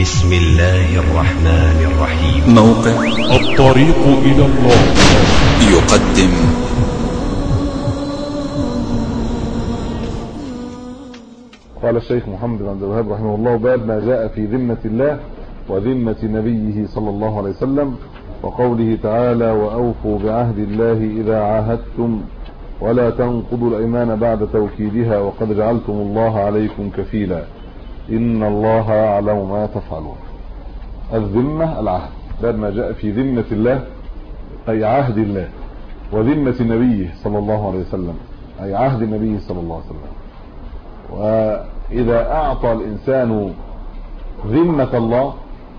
بسم الله الرحمن الرحيم. موقع الطريق إلى الله يقدم قال الشيخ محمد بن عبد الوهاب رحمه الله: باب ما جاء في ذمة الله وذمة نبيه صلى الله عليه وسلم، وقوله تعالى: وأوفوا بعهد الله إذا عاهدتم ولا تنقضوا الأيمان بعد توكيدها وقد جعلتم الله عليكم كفيلا إن الله يعلم ما تفعلون. الذمة العهد. باب ما جاء في ذمة الله أي عهد الله، وذمة نبيه صلى الله عليه وسلم أي عهد النبي صلى الله عليه وسلم. وإذا أعطى الإنسان ذمة الله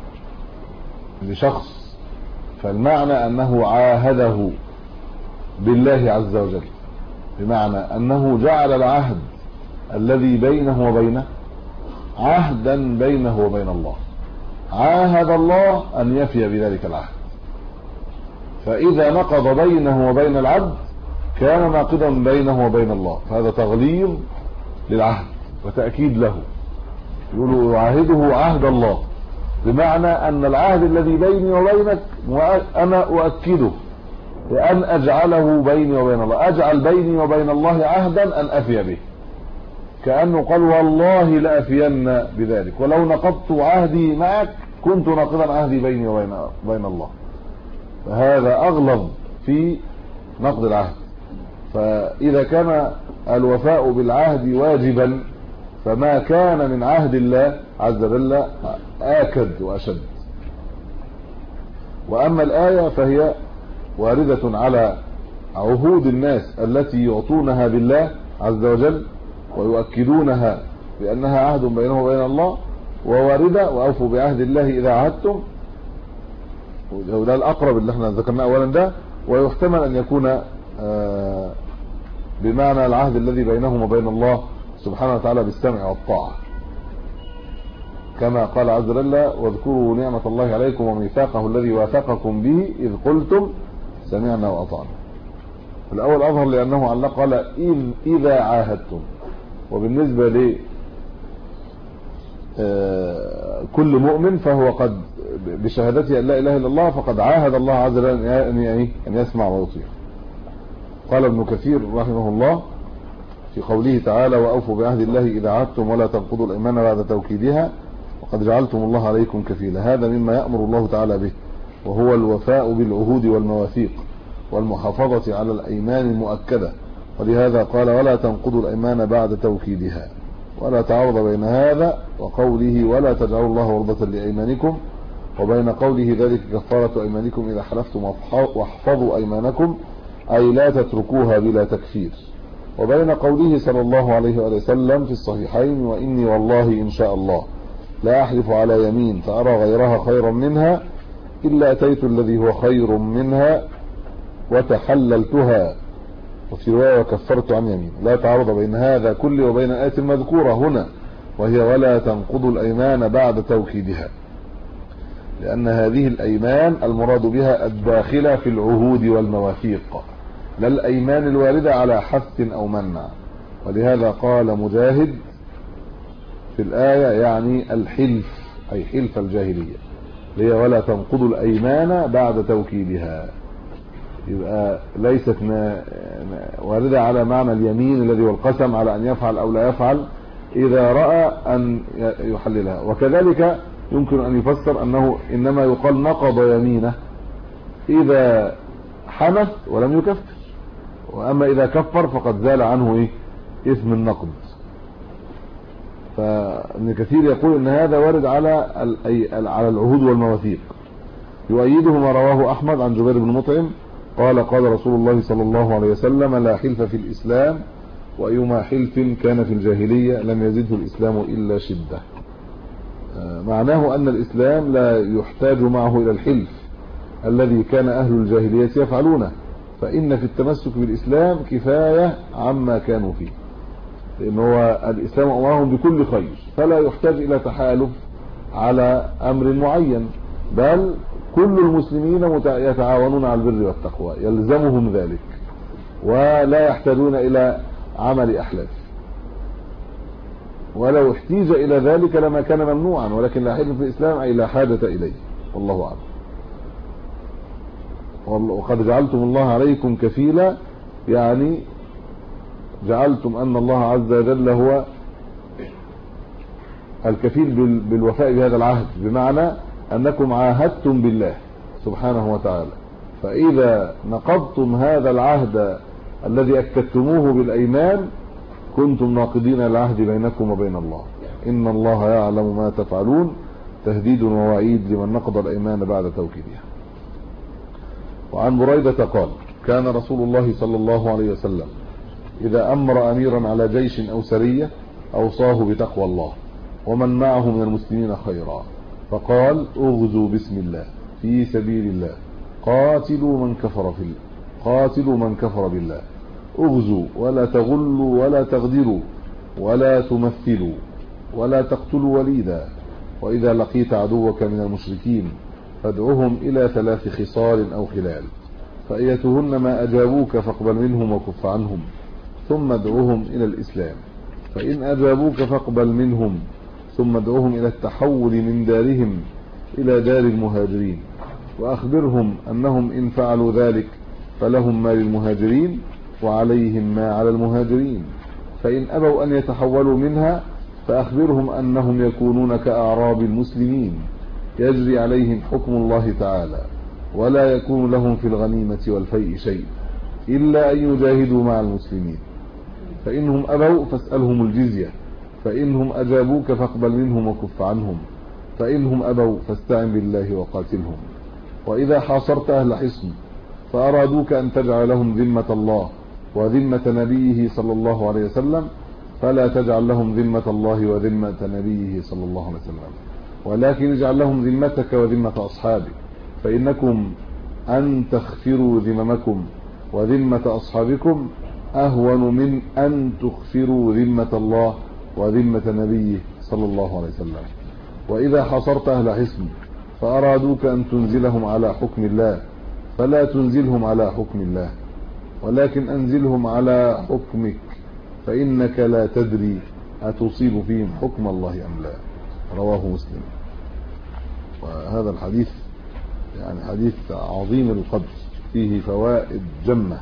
لشخص فالمعنى أنه عاهده بالله عز وجل، بمعنى أنه جعل العهد الذي بينه وبينه عهدا بينه وبين الله، عاهد الله أن يفي بذلك العهد، فإذا نقض بينه وبين العبد كان ناقضا بينه وبين الله، فهذا تغليظ للعهد وتأكيد له. يقولوا يعاهده عهد الله، بمعنى أن العهد الذي بيني وبينك أنا أؤكده بأن أجعله بيني وبين الله، أجعل بيني وبين الله عهدا أن أفي به، كأنه قال: والله لأفين بذلك، ولو نقضت عهدي معك كنت ناقضا عهدي بيني وبين الله. فهذا أغلظ في نقض العهد. فإذا كان الوفاء بالعهد واجبا فما كان من عهد الله عز وجل آكد وأشد. وأما الآية فهي واردة على عهود الناس التي يعطونها بالله عز وجل ويؤكدونها بأنها عهد بينه وبين الله، وواردة: وأوفوا بعهد الله إذا عهدتم، وده الأقرب اللي احنا ذكرناه أولا ده، ويحتمل أن يكون بمعنى العهد الذي بينهم وبين الله سبحانه وتعالى بالسمع والطاعة، كما قال عز وجل: واذكروا نعمة الله عليكم وميثاقه الذي واثقكم به إذ قلتم سمعنا وأطعنا. الأول أظهر لأنه علق قال إذا عاهدتم، وبالنسبة ل كل مؤمن فهو قد بشهادته أن لا إله إلا الله فقد عاهد الله عز وجل أن يسمع ويطيع. قال ابن كثير رحمه الله في قوله تعالى: وأوفوا بعهد الله إذا عهدتم ولا تنقضوا الأيمان بعد توكيدها وقد جعلتم الله عليكم كفيلا، هذا مما يأمر الله تعالى به، وهو الوفاء بالعهود والمواثيق والمحافظة على الأيمان المؤكدة. ولهذا قال: ولا تنقضوا الأيمان بعد توكيدها، ولا تعارض بين هذا وقوله: ولا تجعلوا الله عرضة لأيمانكم، وبين قوله: ذلك كفارة أيمانكم إذا حلفتم واحفظوا أيمانكم، أي لا تتركوها بلا تكفير. وبين قوله صلى الله عليه وسلم في الصحيحين: وإني والله إن شاء الله لا أحلف على يمين فأرى غيرها خيرا منها إلا أتيت الذي هو خير منها وتحللتها، وفي رواية: وكفرت عن يمين. لا تعارض بين هذا كله وبين الآية المذكورة هنا، وهي: ولا تنقضوا الأيمان بعد توكيدها، لأن هذه الأيمان المراد بها الداخلة في العهود والمواثيق، لا الأيمان الواردة على حث أو منع. ولهذا قال مجاهد في الآية يعني الحلف، أي حلف الجاهلية، هي ولا تنقضوا الأيمان بعد توكيدها، يبقى ليست واردة على معنى اليمين الذي والقسم على أن يفعل أو لا يفعل إذا رأى أن يحللها. وكذلك يمكن أن يفسر أنه إنما يقال نقض يمينه إذا حنث ولم يكفر، وأما إذا كفر فقد زال عنه اسم النقض. فابن كثير يقول إن هذا وارد على العهود والمواثيق. يؤيده ما رواه أحمد عن جبير بن مطعم قال: قال رسول الله صلى الله عليه وسلم: لا حلف في الإسلام، وأيما حلف كان في الجاهلية لم يزده الإسلام إلا شدة. معناه أن الإسلام لا يحتاج معه إلى الحلف الذي كان أهل الجاهلية يفعلونه، فإن في التمسك بالإسلام كفاية عما كانوا فيه، لأن هو الإسلام أمرهم بكل خير، فلا يحتاج إلى تحالف على أمر معين، بل كل المسلمين يتعاونون على البر والتقوى، يلزمهم ذلك ولا يحتاجون إلى عمل أحلاف. ولو احتيج إلى ذلك لما كان ممنوعا، ولكن لا حل في الإسلام أي لا حاجة إليه، والله أعلم. وقد جعلتم الله عليكم كفيلا، يعني جعلتم أن الله عز وجل هو الكفيل بالوفاء بهذا العهد، بمعنى أنكم عاهدتم بالله سبحانه وتعالى، فإذا نقضتم هذا العهد الذي أكدتموه بالأيمان كنتم ناقضين العهد بينكم وبين الله. إن الله يعلم ما تفعلون، تهديد ووعيد لمن نقض الأيمان بعد توكيدها. وعن بريدة قال: كان رسول الله صلى الله عليه وسلم إذا أمر أميرا على جيش أو سرية أوصاه بتقوى الله ومن معه من المسلمين خيرا، فقال: اغزوا بسم الله في سبيل الله، قاتلوا من كفر بالله، اغزوا ولا تغلوا ولا تغدروا ولا تمثلوا ولا تقتلوا وليدا، وإذا لقيت عدوك من المشركين فادعهم إلى 3 خصال أو خلال، فأيتهن ما أجابوك فاقبل منهم وكف عنهم، ثم ادعوهم إلى الإسلام، فإن أجابوك فاقبل منهم، ثم ادعوهم إلى التحول من دارهم إلى دار المهاجرين، وأخبرهم أنهم إن فعلوا ذلك فلهم ما للمهاجرين وعليهم ما على المهاجرين، فإن أبوا أن يتحولوا منها فأخبرهم أنهم يكونون كأعراب المسلمين يجري عليهم حكم الله تعالى، ولا يكون لهم في الغنيمة والفيء شيء إلا أن يجاهدوا مع المسلمين، فإنهم أبوا فاسألهم الجزية، فإنهم أجابوك فاقبل منهم وكف عنهم، فإنهم أبوا فاستعن بالله وقاتلهم. وإذا حاصرت أهل حصن فأرادوك أن تجعل لهم ذمة الله وذمة نبيه صلى الله عليه وسلم فلا تجعل لهم ذمة الله وذمة نبيه صلى الله عليه وسلم، ولكن اجعل لهم ذمتك وذمة أصحابك، فإنكم أن تخفروا ذممكم وذمة أصحابكم أهون من أن تخفروا ذمة الله وذمة نبيه صلى الله عليه وسلم. وإذا حصرت أهل حصن فأرادوك أن تنزلهم على حكم الله فلا تنزلهم على حكم الله، ولكن أنزلهم على حكمك، فإنك لا تدري أتصيب فيهم حكم الله أم لا. رواه مسلم. وهذا الحديث يعني حديث عظيم القدر، فيه فوائد جمة.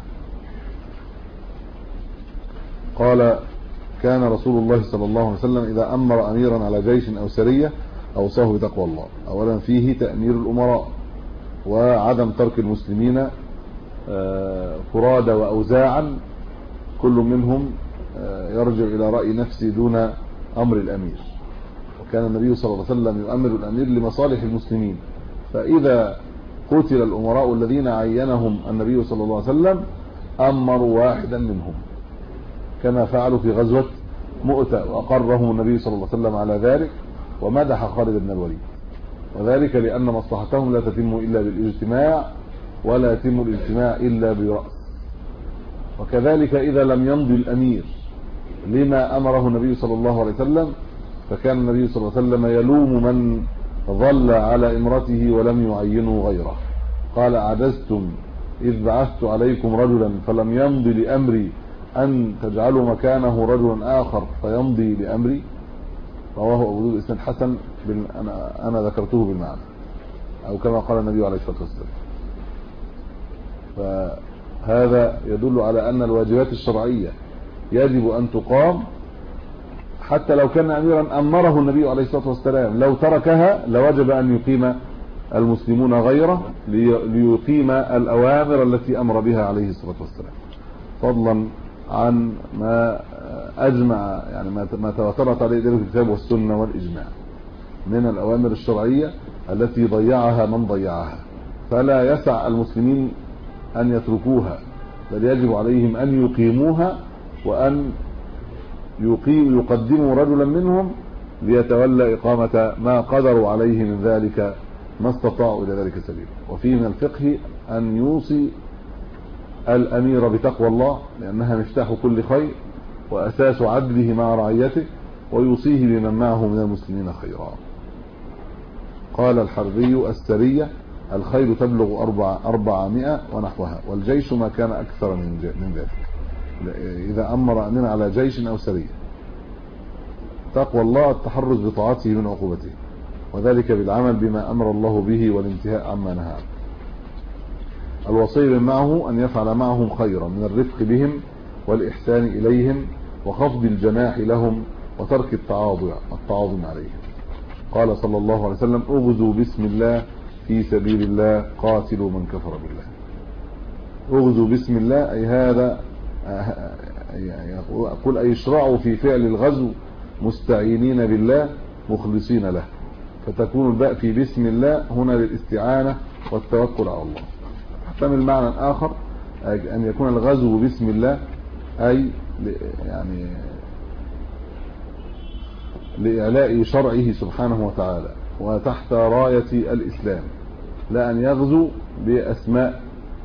قال: كان رسول الله صلى الله عليه وسلم إذا أمر أميرا على جيش أو سرية أوصاه بتقوى الله. أولا فيه تأمير الأمراء وعدم ترك المسلمين فرادى وأوزاعا كل منهم يرجع إلى رأي نفسه دون أمر الأمير، وكان النبي صلى الله عليه وسلم يؤمر الأمير لمصالح المسلمين، فإذا قتل الأمراء الذين عينهم النبي صلى الله عليه وسلم أمروا واحدا منهم، كما فعلوا في غزوة مؤتة وأقرهم النبي صلى الله عليه وسلم على ذلك ومدح خالد بن الوليد، وذلك لأن مصلحتهم لا تتم إلا بالاجتماع ولا يتم الاجتماع إلا برأس. وكذلك إذا لم يمضي الأمير لما أمره النبي صلى الله عليه وسلم فكان النبي صلى الله عليه وسلم يلوم من ظل على إمرته ولم يعينوا غيره. قال: عجزتم إذ بعثت عليكم رجلا فلم يمضي لأمري أن تجعلوا مكانه رجلا آخر فيمضي لأمري. رواه أبو داود بإسناد حسن، أنا ذكرته بالمعنى، أو كما قال النبي عليه الصلاة والسلام. فهذا يدل على أن الواجبات الشرعية يجب أن تقام حتى لو كان أميرا أمره النبي عليه الصلاة والسلام، لو تركها لوجب أن يقيم المسلمون غيره ليقيم الأوامر التي أمر بها عليه الصلاة والسلام، فضلا عن ما أجمع يعني ما تواترت عليه دليل الكتاب والسنة والإجماع من الأوامر الشرعية التي ضيعها من ضيعها، فلا يسع المسلمين أن يتركوها، بل يجب عليهم أن يقيموها وأن يقدموا رجلا منهم ليتولى إقامة ما قدروا عليه من ذلك ما استطاعوا إلى ذلك سبيلا. وفيه من الفقه أن يوصي الأمير بتقوى الله لأنها مفتاح كل خير وأساس عدله مع رعيته، ويوصيه بمن معه من المسلمين خيرا. قال الحربي: السرية الخيل تبلغ 400 ونحوها، والجيش ما كان أكثر من ذلك. إذا أمر أمير على جيش أو سرية تقوى الله التحرز بطاعته من عقوبته، وذلك بالعمل بما أمر الله به والانتهاء عما نهى عنه. الوصي معه أن يفعل معهم خيرا من الرفق بهم والإحسان إليهم وخفض الجناح لهم وترك التعاظم عليهم. قال صلى الله عليه وسلم: اغزوا بسم الله في سبيل الله قاتلوا من كفر بالله. اغزوا بسم الله أي هذا يقول أي اشرعوا في فعل الغزو مستعينين بالله مخلصين له، فتكون الباء في بسم الله هنا للاستعانة والتوكل على الله. يحتمل معنى آخر أن يكون الغزو بسم الله أي يعني لإعلاء شرعه سبحانه وتعالى وتحت راية الإسلام، لا أن يغزو بأسماء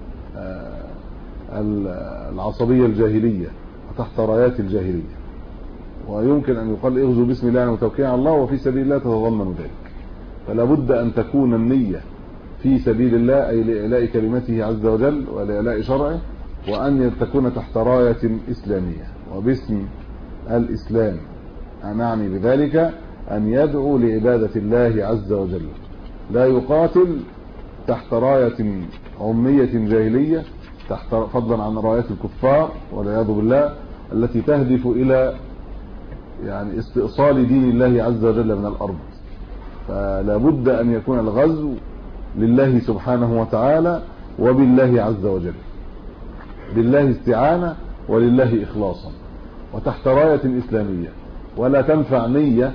العصبية الجاهلية وتحت رايات الجاهلية. ويمكن أن يقال اغزو بسم الله وتوكيل على الله وفي سبيل الله تتضمن ذلك. فلا بد أن تكون النية في سبيل الله أي لإعلاء كلمته عز وجل ولإعلاء شرعه، وأن تكون تحت راية إسلامية وباسم الإسلام. نعني بذلك أن يدعو لعبادة الله عز وجل، لا يقاتل تحت راية عمية جاهلية تحت فضلا عن رايات الكفار والعياذ بالله التي تهدف إلى يعني استئصال دين الله عز وجل من الأرض. فلا بد أن يكون الغزو لله سبحانه وتعالى وبالله عز وجل، بالله استعانة ولله إخلاصا وتحت راية إسلامية. ولا تنفع نية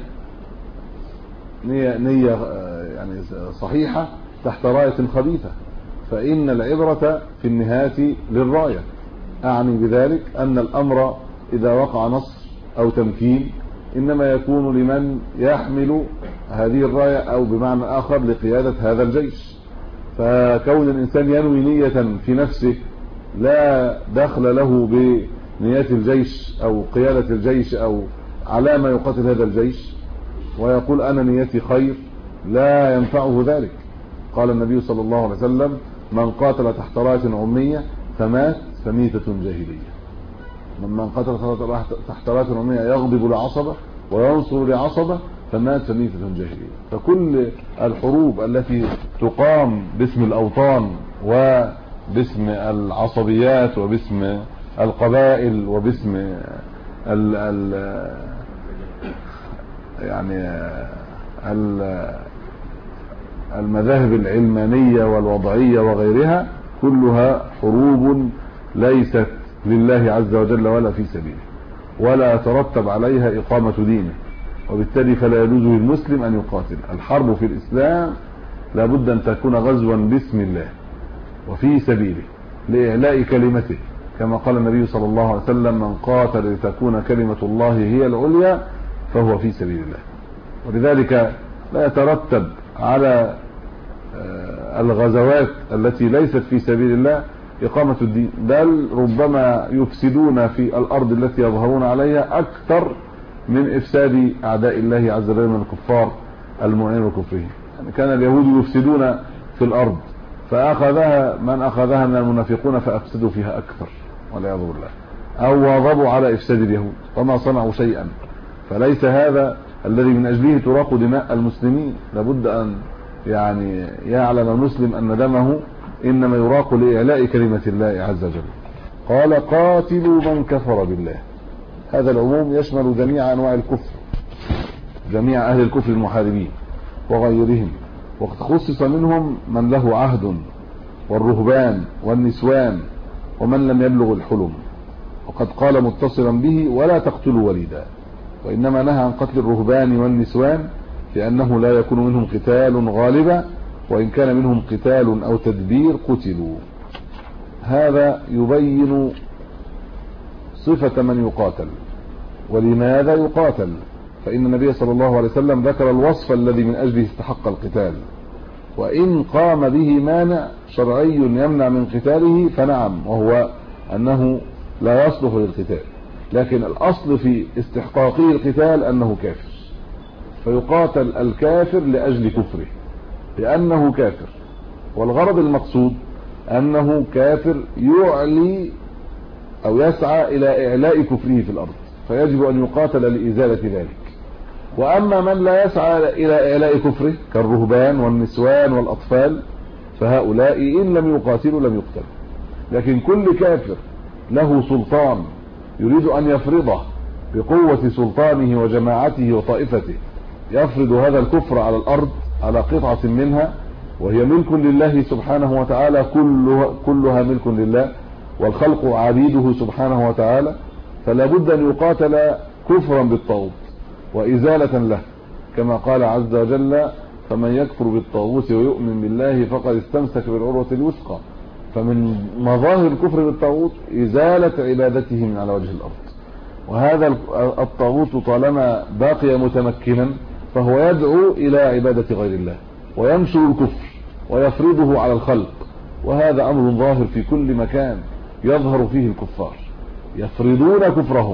يعني صحيحة تحت راية خبيثة، فإن العبرة في النهاية للراية. أعني بذلك أن الأمر إذا وقع نصر أو تمكين إنما يكون لمن يحمل هذه الراية، أو بمعنى آخر لقيادة هذا الجيش. فكون الإنسان ينوي نية في نفسه لا دخل له بنيات الجيش أو قيادة الجيش أو على ما يقاتل هذا الجيش ويقول أنا نيتي خير، لا ينفعه ذلك. قال النبي صلى الله عليه وسلم: من قاتل تحت راية عمية فمات فميتة جاهلية. من قاتل تحت راية عمية يغضب لعصبة وينصر لعصبة فمات فميتة جاهلية. فكل الحروب التي تقام باسم الأوطان وباسم العصبيات وباسم القبائل وباسم المذاهب العلمانية والوضعية وغيرها كلها حروب ليست لله عز وجل ولا في سبيله، ولا ترتب عليها إقامة دينه، وبالتالي فلا يجوز للمسلم أن يقاتل. الحرب في الإسلام لابد أن تكون غزوا باسم الله وفي سبيله لإعلاء كلمته، كما قال النبي صلى الله عليه وسلم: من قاتل لتكون كلمة الله هي العليا فهو في سبيل الله. ولذلك لا يترتب على الغزوات التي ليست في سبيل الله إقامة الدين، بل ربما يفسدون في الأرض التي يظهرون عليها أكثر من إفساد أعداء الله عز وجل من الكفار المعينين وكفرهم. يعني كان اليهود يفسدون في الأرض فأخذها من أخذها من المنافقون فأفسدوا فيها أكثر والعياذ بالله، أو واظبوا على إفساد اليهود وما صنعوا شيئا. فليس هذا الذي من أجله تراق دماء المسلمين. لابد أن يعني يعلم المسلم أن دمه إنما يراق لإعلاء كلمة الله عز وجل. قال: قاتلوا من كفر بالله. هذا العموم يشمل جميع أنواع الكفر، جميع أهل الكفر المحاربين وغيرهم، وقد خصص منهم من له عهد والرهبان والنسوان ومن لم يبلغ الحلم. وقد قال متصلا به: ولا تقتلوا وليدا. وإنما نهى عن قتل الرهبان والنسوان لأنه لا يكون منهم قتال غالبا، وإن كان منهم قتال أو تدبير قتلوا. هذا يبين صفة من يقاتل ولماذا يقاتل، فإن النبي صلى الله عليه وسلم ذكر الوصف الذي من أجله استحق القتال. وإن قام به مانع شرعي يمنع من قتاله فنعم، وهو أنه لا يصلح للقتال، لكن الأصل في استحقاقه القتال أنه كافر، فيقاتل الكافر لأجل كفره لأنه كافر. والغرض المقصود أنه كافر يعلي أو يسعى إلى إعلاء كفره في الأرض، فيجب أن يقاتل لإزالة ذلك. وأما من لا يسعى إلى إعلاء كفره كالرهبان والنسوان والأطفال فهؤلاء إن لم يقاتلوا لم يقتلوا. لكن كل كافر له سلطان يريد أن يفرضه بقوة سلطانه وجماعته وطائفته، يفرض هذا الكفر على الأرض على قطعة منها وهي ملك لله سبحانه وتعالى، كلها ملك لله والخلق عبيده سبحانه وتعالى، فلا بد أن يقاتل كفرا بالطاغوت وإزالة له، كما قال عز وجل: فمن يكفر بالطاغوت ويؤمن بالله فقد استمسك بالعروة الوثقى. فمن مظاهر الكفر بالطاغوت إزالة عبادته من على وجه الأرض. وهذا الطاغوت طالما باقي متمكنا فهو يدعو إلى عبادة غير الله وينشر الكفر ويفرضه على الخلق، وهذا أمر ظاهر في كل مكان يظهر فيه الكفار، يفرضون كفرهم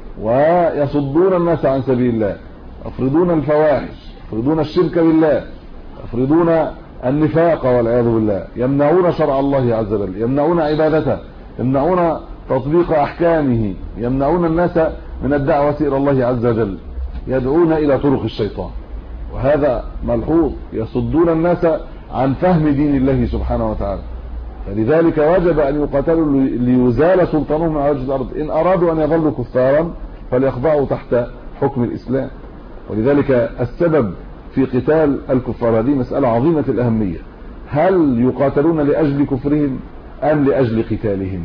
ويصدون الناس عن سبيل الله، يفرضون الفواحش، يفرضون الشرك بالله، يفرضون النفاق والعياذ بالله، يمنعون شرع الله عز وجل، يمنعون عبادته، يمنعون تطبيق أحكامه، يمنعون الناس من الدعوة إلى الله عز وجل، يدعون إلى طرق الشيطان. وهذا ملحوظ، يصدون الناس عن فهم دين الله سبحانه وتعالى. فلذلك وجب أن يقاتلوا ليزال سلطانهم على وجه الأرض. إن أرادوا أن يظلوا كفارا فليخضعوا تحت حكم الإسلام. ولذلك السبب في قتال الكفار هذه مسألة عظيمة الأهمية. هل يقاتلون لأجل كفرهم أم لأجل قتالهم؟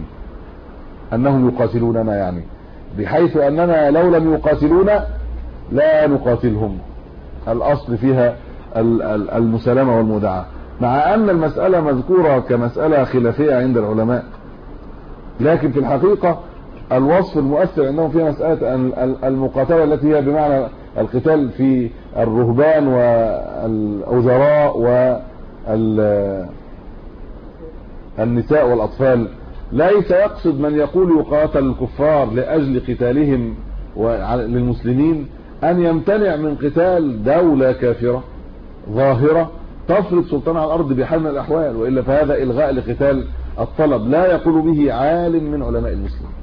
أنهم يقاتلوننا يعني، بحيث أننا لو لم يقاتلونا لا نقاتلهم. الأصل فيها المسالمة والمداعاة، مع أن المسألة مذكورة كمسألة خلافية عند العلماء، لكن في الحقيقة الوصف المؤثر عندهم فيها مسألة المقاتلة التي هي بمعنى القتال في الرهبان والأوزراء والنساء والأطفال. ليس يقصد من يقول يقاتل الكفار لأجل قتالهم للمسلمين أن يمتنع من قتال دولة كافرة ظاهرة تفرض سلطان على الأرض بحال من الأحوال، وإلا فهذا إلغاء لقتال الطلب لا يقول به عالم من علماء المسلمين.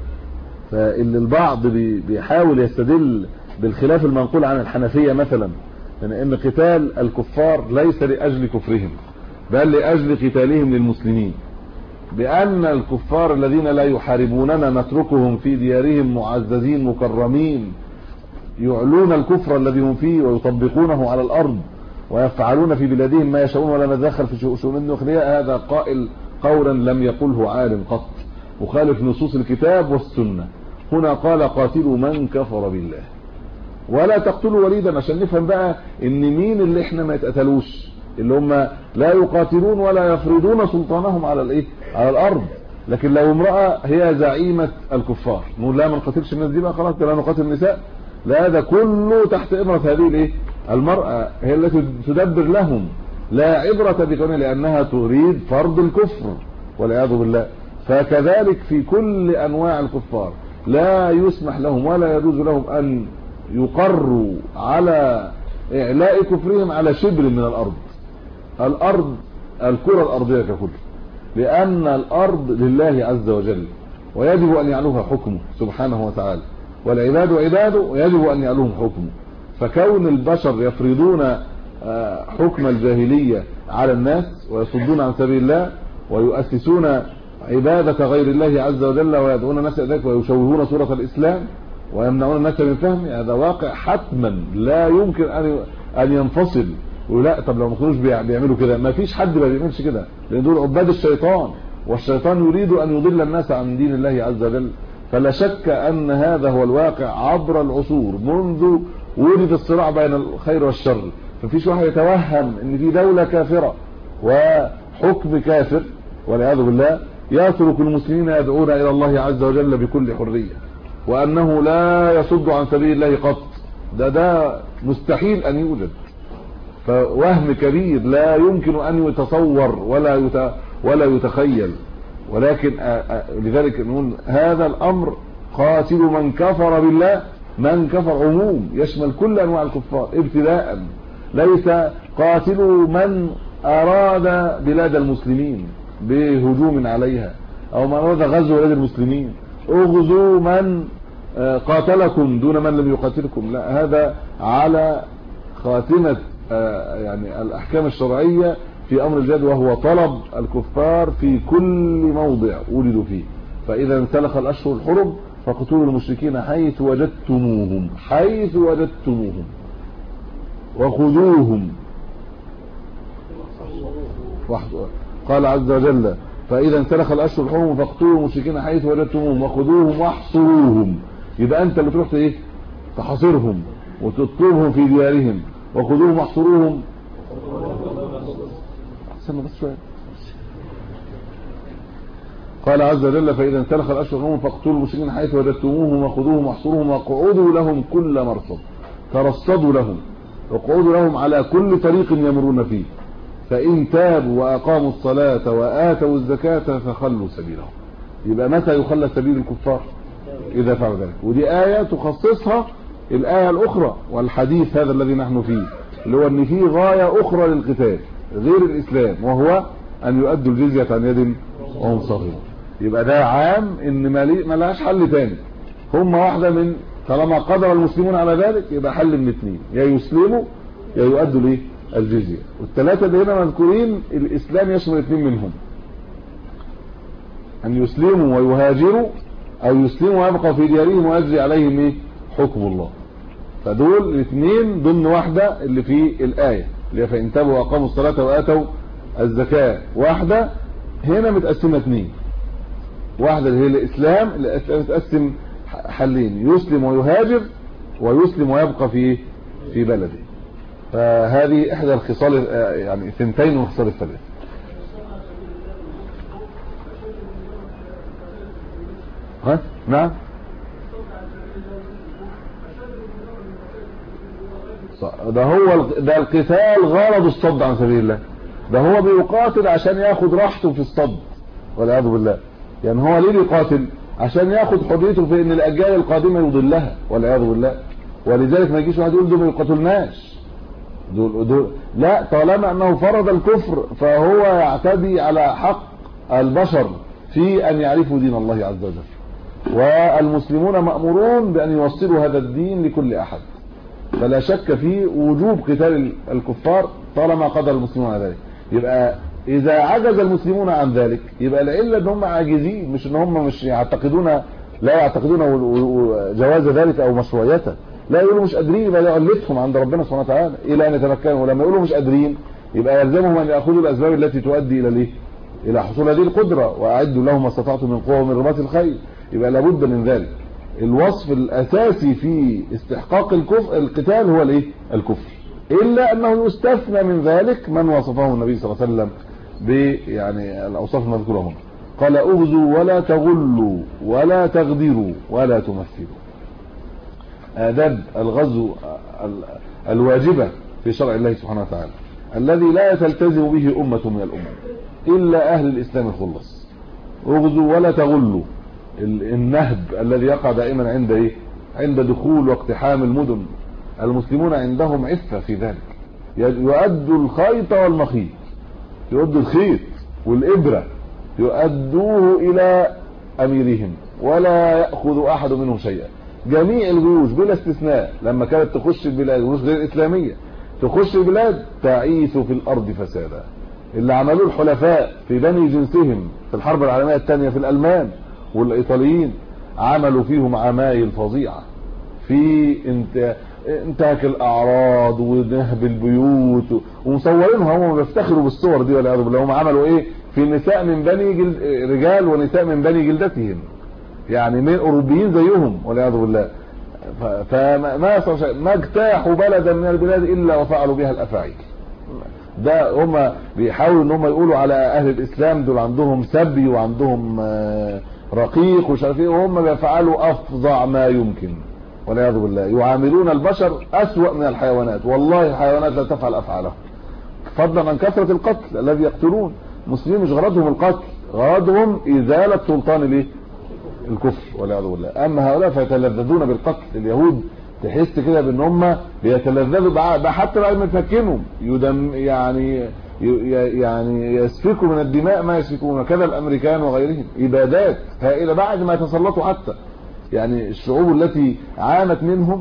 فاللي البعض بيحاول يستدل بالخلاف المنقول عن الحنفية مثلا، ان قتال الكفار ليس لأجل كفرهم بل لأجل قتالهم للمسلمين، بأن الكفار الذين لا يحاربوننا نتركهم في ديارهم معززين مكرمين يعلون الكفر الذي هم فيه ويطبقونه على الأرض ويفعلون في بلادهم ما يشاءون ولا نتدخل في شؤون الداخلية. هذا قائل قولا لم يقله عالم قط، مخالف نصوص الكتاب والسنة. هنا قال: قاتلوا من كفر بالله ولا تقتلوا وليدا، عشان نفهم بقى ان مين اللي احنا ما يتقتلوش، اللي هم لا يقاتلون ولا يفرضون سلطانهم على على الارض. لكن لو امرأة هي زعيمة الكفار نقول لا ما نقاتلش الناس دي بقى خلاص، لا نقاتل النساء، لا، هذا كله تحت امرة هذه المرأة، هي التي تدبر لهم، لا عبرة بقانونها لانها تريد فرض الكفر والعياذ بالله. فكذلك في كل انواع الكفار لا يسمح لهم ولا يجوز لهم ان يقروا على اعلاء كفرهم على شبر من الارض الكرة الارضية ككل، لان الارض لله عز وجل ويجب ان يعلوها حكمه سبحانه وتعالى، والعباد عباده ويجب ان يعلوهم حكمه. فكون البشر يفرضون حكم الجاهلية على الناس ويصدون عن سبيل الله ويؤسسون عبادة غير الله عز وجل ويدعون الناس إلى ذلك ويشوهون صورة الإسلام ويمنعون الناس من فهمه، هذا واقع حتما لا يمكن أن ينفصل. ولا طب لو ما كانوش بيعملوا كده، ما فيش حد ما بيعملش كده، لأن دول عباد الشيطان، والشيطان يريد أن يضل الناس عن دين الله عز وجل. فلا شك أن هذا هو الواقع عبر العصور منذ وجد الصراع بين الخير والشر. ففيش واحد يتوهم ان في دولة كافرة وحكم كافر والعياذ بالله يترك المسلمين يدعون الى الله عز وجل بكل حرية، وانه لا يصد عن سبيل الله قط. ده مستحيل ان يوجد، فوهم كبير لا يمكن ان يتصور ولا يتخيل. ولكن لذلك نقول هذا الامر قاتل من كفر بالله، من كفر عموم يشمل كل انواع الكفار ابتداء، ليس قاتلوا من اراد بلاد المسلمين بهجوم عليها او من اراد غزو بلاد المسلمين، اغزوا من قاتلكم دون من لم يقاتلكم، لا، هذا على خاتمة يعني الأحكام الشرعية في أمر الجهاد، وهو طلب الكفار في كل موضع ولدوا فيه. فإذا انسلخ الأشهر الحرم فاقتلوا المشركين حيث وجدتموهم وخذوهم. قال عز وجل فإذا انسلخ الأشهر الحرم فاقتلوا المشركين حيث وجدتموهم وخذوهم واحصروهم. يبقى أنت اللي تروح إيه؟ تحاصرهم وتطلبهم في ديارهم. وخذوهم واحصروهم. أحسن بس شوية. قال عز وجل فإذا انسلخ الأشهر الحرم فاقتلوا المشركين حيث وجدتموهم وخذوهم واحصروهم واقعدوا لهم كل مرصد. ترصدوا لهم واقعدوا لهم على كل طريق يمرون فيه، فإن تابوا وأقاموا الصلاة وآتوا الزكاة فخلوا سبيلهم. يبقى متى يخلى سبيل الكفار؟ إذا فعلوا ذلك. ودي آية تخصصها الآية الأخرى والحديث هذا الذي نحن فيه، اللي هو أن فيه غاية أخرى للقتال غير الإسلام، وهو أن يؤدوا الجزية عن يد وهم صاغرون. يبقى ده عام، إن ما لهاش حل تاني. هم واحدة من، طالما قدر المسلمون على ذلك يبقى حل من اثنين، يا يسلموا يا يؤدوا ليه الجزية. والثلاثة اللي هنا مذكورين الإسلام يشمل اثنين منهم، أن يسلموا ويهاجروا، أو يسلموا ويبقوا في ديارهم ويجري عليهم ايه حكم الله. فدول الاثنين ضمن واحدة اللي في الآية، اللي فإن تابوا وأقاموا الصلاة وآتوا الزكاة. واحدة هنا متقسمة اثنين، واحدة اللي هي الإسلام، الإسلام متقسم حلين، يسلم ويهاجر، ويسلم ويبقى في بلده. فهذه إحدى الخصال، يعني ثنتين من الخصال الثلاث. ها؟ نعم. ده القتال غرض الصد عن سبيل الله. ده هو بيقاتل عشان ياخد راحته في الصد والعياذ بالله. يعني هو ليه بيقاتل؟ عشان ياخد حريته في ان الاجيال القادمه يضلها والعياذ بالله. ولذلك ما يجيش واحد يقول دول ما يقاتلناش، دول لا، طالما انه فرض الكفر فهو يعتدي على حق البشر في ان يعرفوا دين الله عز وجل، والمسلمون مأمورون بان يوصلوا هذا الدين لكل احد. فلا شك في وجوب قتال الكفار طالما قدر المسلمون على ذلك. يبقى اذا عجز المسلمون عن ذلك يبقى العله ان هم عاجزين، مش ان هم مش يعتقدون، لا يعتقدون جواز ذلك او مشروعيته، لا يقولوا مش قادرين، يبقى علتهم عند ربنا سبحانه وتعالى الى ان يتمكنوا. ولما يقولوا مش قادرين يبقى يلزمهم ان ياخذوا الاسباب التي تؤدي الى ايه؟ الى حصول هذه القدره. واعدوا لهم ما استطعتم من قوه ومن رباط الخيل. يبقى لابد من ذلك. الوصف الاساسي في استحقاق القتال هو الايه؟ الكفر، الا انه يستثنى من ذلك من وصفه النبي صلى الله عليه وسلم يعني الاوصاف المذكوره هنا. قال اغزوا ولا تغلوا ولا تغدروا ولا تمثلوا. آداب الغزو الواجبة في شرع الله سبحانه وتعالى، الذي لا تلتزم به أمة من الأمم إلا أهل الإسلام الخلص. اغزوا ولا تغلوا، النهب الذي يقع دائما عند ايه؟ عند دخول واقتحام المدن. المسلمون عندهم عفة في ذلك، يؤدوا الخيط والمخيط، يؤدوا الخيط والإبرة يؤدوه إلى أميرهم ولا يأخذ أحد منهم شيئا. جميع الجيوش بلا استثناء لما كانت تخش البلاد، جيوش غير إسلامية تخش البلاد تعيث في الأرض فسادا. اللي عملوه الحلفاء في بني جنسهم في الحرب العالمية الثانية في الألمان والإيطاليين، عملوا فيهم عمايل فظيعة في انتهاك الأعراض ونهب البيوت، ومصورينها هم بيفتخروا بالصور دي والعياذ بالله. هم عملوا ايه في النساء من بني رجال ونساء من بني جلدتهم، يعني من أوروبيين زيهم والعياذ بالله. ما اجتاحوا بلدا من البلاد إلا وفعلوا بها الأفاعيل. ده هم بيحاولوا ان هم يقولوا على أهل الإسلام دول عندهم سبي وعندهم رقيق ومش عارف ايه، وهم بيفعلوا أفظع ما يمكن والعياذ بالله. يعاملون البشر أسوأ من الحيوانات، والله الحيوانات لا تفعل أفعالهم، فضلا عن كثرة القتل الذي يقتلون. المسلمين مش غرضهم القتل، غرضهم إزالة سلطان الايه؟ الكفر والعياذ بالله. اما هؤلاء فيتلذذون بالقتل. اليهود تحس كده بان هم بيتلذذوا حتى بعد ما يتمكنوا يعني يسفكوا من الدماء ما يسفكون. كذا الامريكان وغيرهم، ابادات هائله بعد ما يتسلطوا حتى يعني الشعوب التي عانت منهم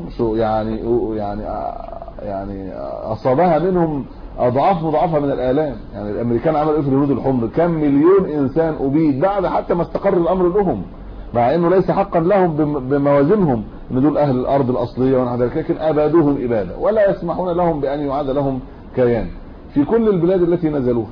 يعني اصابها منهم اضعاف مضاعفه من الالام. يعني الامريكان عملوا ايه في الهنود الحمر؟ كم مليون انسان ابيد بعد حتى ما استقر الامر لهم، مع انه ليس حقا لهم بموازينهم ان دول اهل الارض الاصليه ونحو ذلك، لكن ابادوهم اباده ولا يسمحون لهم بان يعاد لهم كيان في كل البلاد التي نزلوها.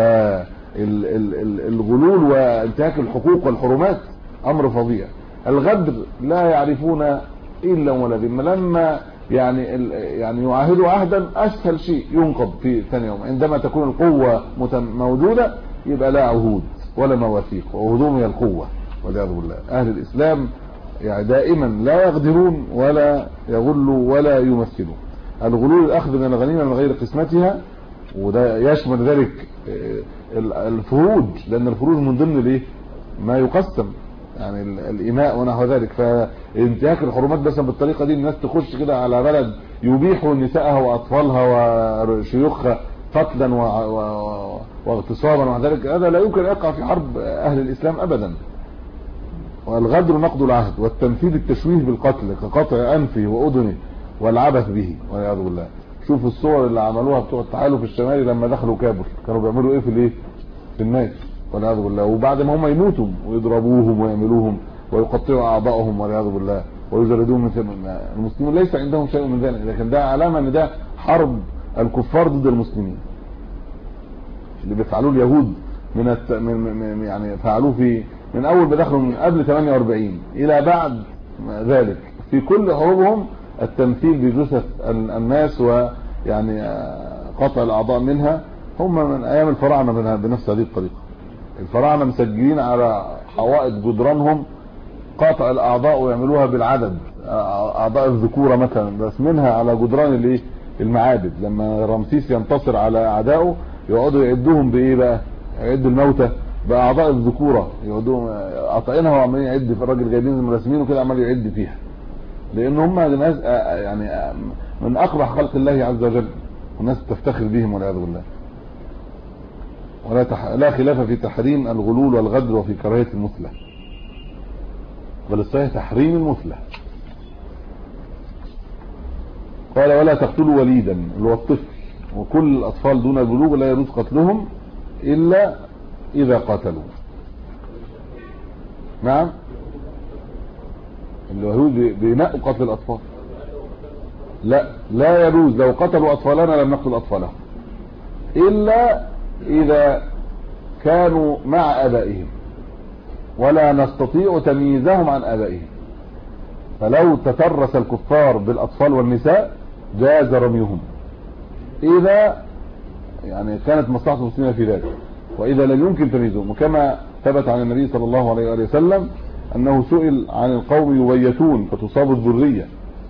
فالغلول وانتهاك الحقوق والحرمات امر فظيع. الغدر لا يعرفون الا ولا ذمه، لما يعني يعاهدوا عهدا اسهل شيء ينقض في ثاني يوم. عندما تكون القوه موجوده يبقى لا عهود ولا مواثيق، وعهودهم هي القوه والعياذ بالله. اهل الاسلام يعني دائما لا يغدرون ولا يغلوا ولا يمثلوا. الغلول الاخذ من الغنيمه من غير قسمتها، وده يشمل ذلك الفروج، لان الفروج من ضمن الايه ما يقسم، يعني الإماء ونحو ذلك. فانتهاك الحرمات بس بالطريقه دي الناس تخش كده على بلد يبيحوا نسائها واطفالها وشيوخها قتلا واغتصابا ونحو ذلك، هذا لا يمكن يقع في حرب اهل الاسلام ابدا. والغدر نقض العهد، والتنفيذ التشويه بالقتل كقطع انفه واذنه والعبث به والعياذ بالله. شوفوا الصور اللي عملوها بتوع التحالف الشمالي لما دخلوا كابل، كانوا بيعملوا ايه في الناس والعياذ بالله، وبعد ما هم يموتوا ويضربوهم ويعملوهم ويقطعوا اعضائهم والعياذ بالله ويجلدوهم من المسلمين. ليس عندهم شيء من ذلك، لكن ده علامه ان ده حرب الكفار ضد المسلمين. اللي بيفعلوه اليهود يعني فعلوه من اول ما دخلوا من قبل 48 الى بعد ذلك في كل حروبهم التمثيل بجثث الناس ويعني قطع الاعضاء منها. هم من ايام الفراعنه بنفس هذه الطريقه. الفراعنه مسجلين على حوائط جدرانهم قطع الاعضاء ويعملوها بالعدد، اعضاء الذكوره مثلا بس منها على جدران المعابد. لما رمسيس ينتصر على اعدائه يقعدوا يعدوهم بايه بقى؟ يعدوا الموتى باعضاء الذكوره، يقعدوا قاطعينها وعمالين يعد في الراجل، جايبين المرسمين وكده عمال يعد فيها، لان هم ناس يعني من اقبح خلق الله عز وجل، والناس تفتخر بهم والعياذ بالله. لا خلاف في تحريم الغلول والغدر وفي كراهيه المثلى، بل الصحيح تحريم المثلى. قال ولا تقتلوا وليدا اللي هو الطفل، وكل الاطفال دون البلوغ لا يجوز قتلهم الا اذا قاتلوا. نعم، اليهود بينقوا قتل الاطفال. لا يجوز، لو قتلوا اطفالنا لم نقتل اطفالهم الا اذا كانوا مع ابائهم ولا نستطيع تمييزهم عن ابائهم. فلو تترس الكفار بالاطفال والنساء جاز رميهم اذا يعني كانت مصلحه المسلمين في ذلك، واذا لم يمكن تمييزهم. وكما ثبت عن النبي صلى الله عليه وآله وسلم انه سئل عن القوم يبيتون فتصاب الذريه.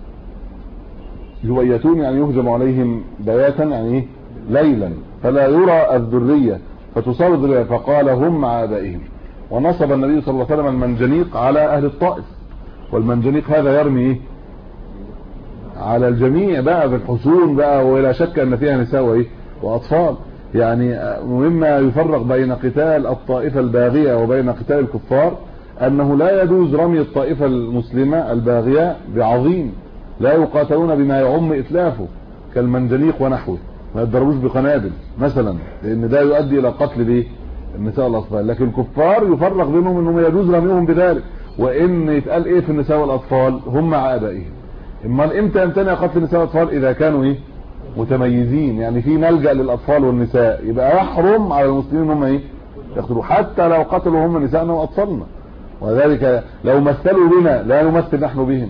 يبيتون يعني يهجم عليهم بياتا يعني ليلا فلا يرى الذريه فتصاب الذريه، فقال هم مع ابائهم. ونصب النبي صلى الله عليه وسلم المنجنيق على اهل الطائف، والمنجنيق هذا يرمي على الجميع بقى بالحصون بقى، ولا شك ان فيها نساء واطفال. يعني مما يفرق بين قتال الطائفه الباغيه وبين قتال الكفار انه لا يجوز رمي الطائفه المسلمه الباغيه بعظيم، لا يقاتلون بما يعم اتلافه كالمنجنيق ونحوه، ما يضربوش بقنابل مثلا، لان ده يؤدي الى قتل النساء والاطفال. لكن الكفار يفرق بينهم انهم يجوز رميهم بذلك، وان يتقال ايه في النساء والاطفال هم مع ابائهم. امال امتى يمتنع قتل النساء والاطفال؟ اذا كانوا متميزين، يعني في ملجأ للاطفال والنساء، يبقى يحرم على المسلمين هم يقتلوا حتى لو قتلوا هم نساءنا واطفالنا. وذلك لو مثلوا بنا لا نمثل نحن بهم،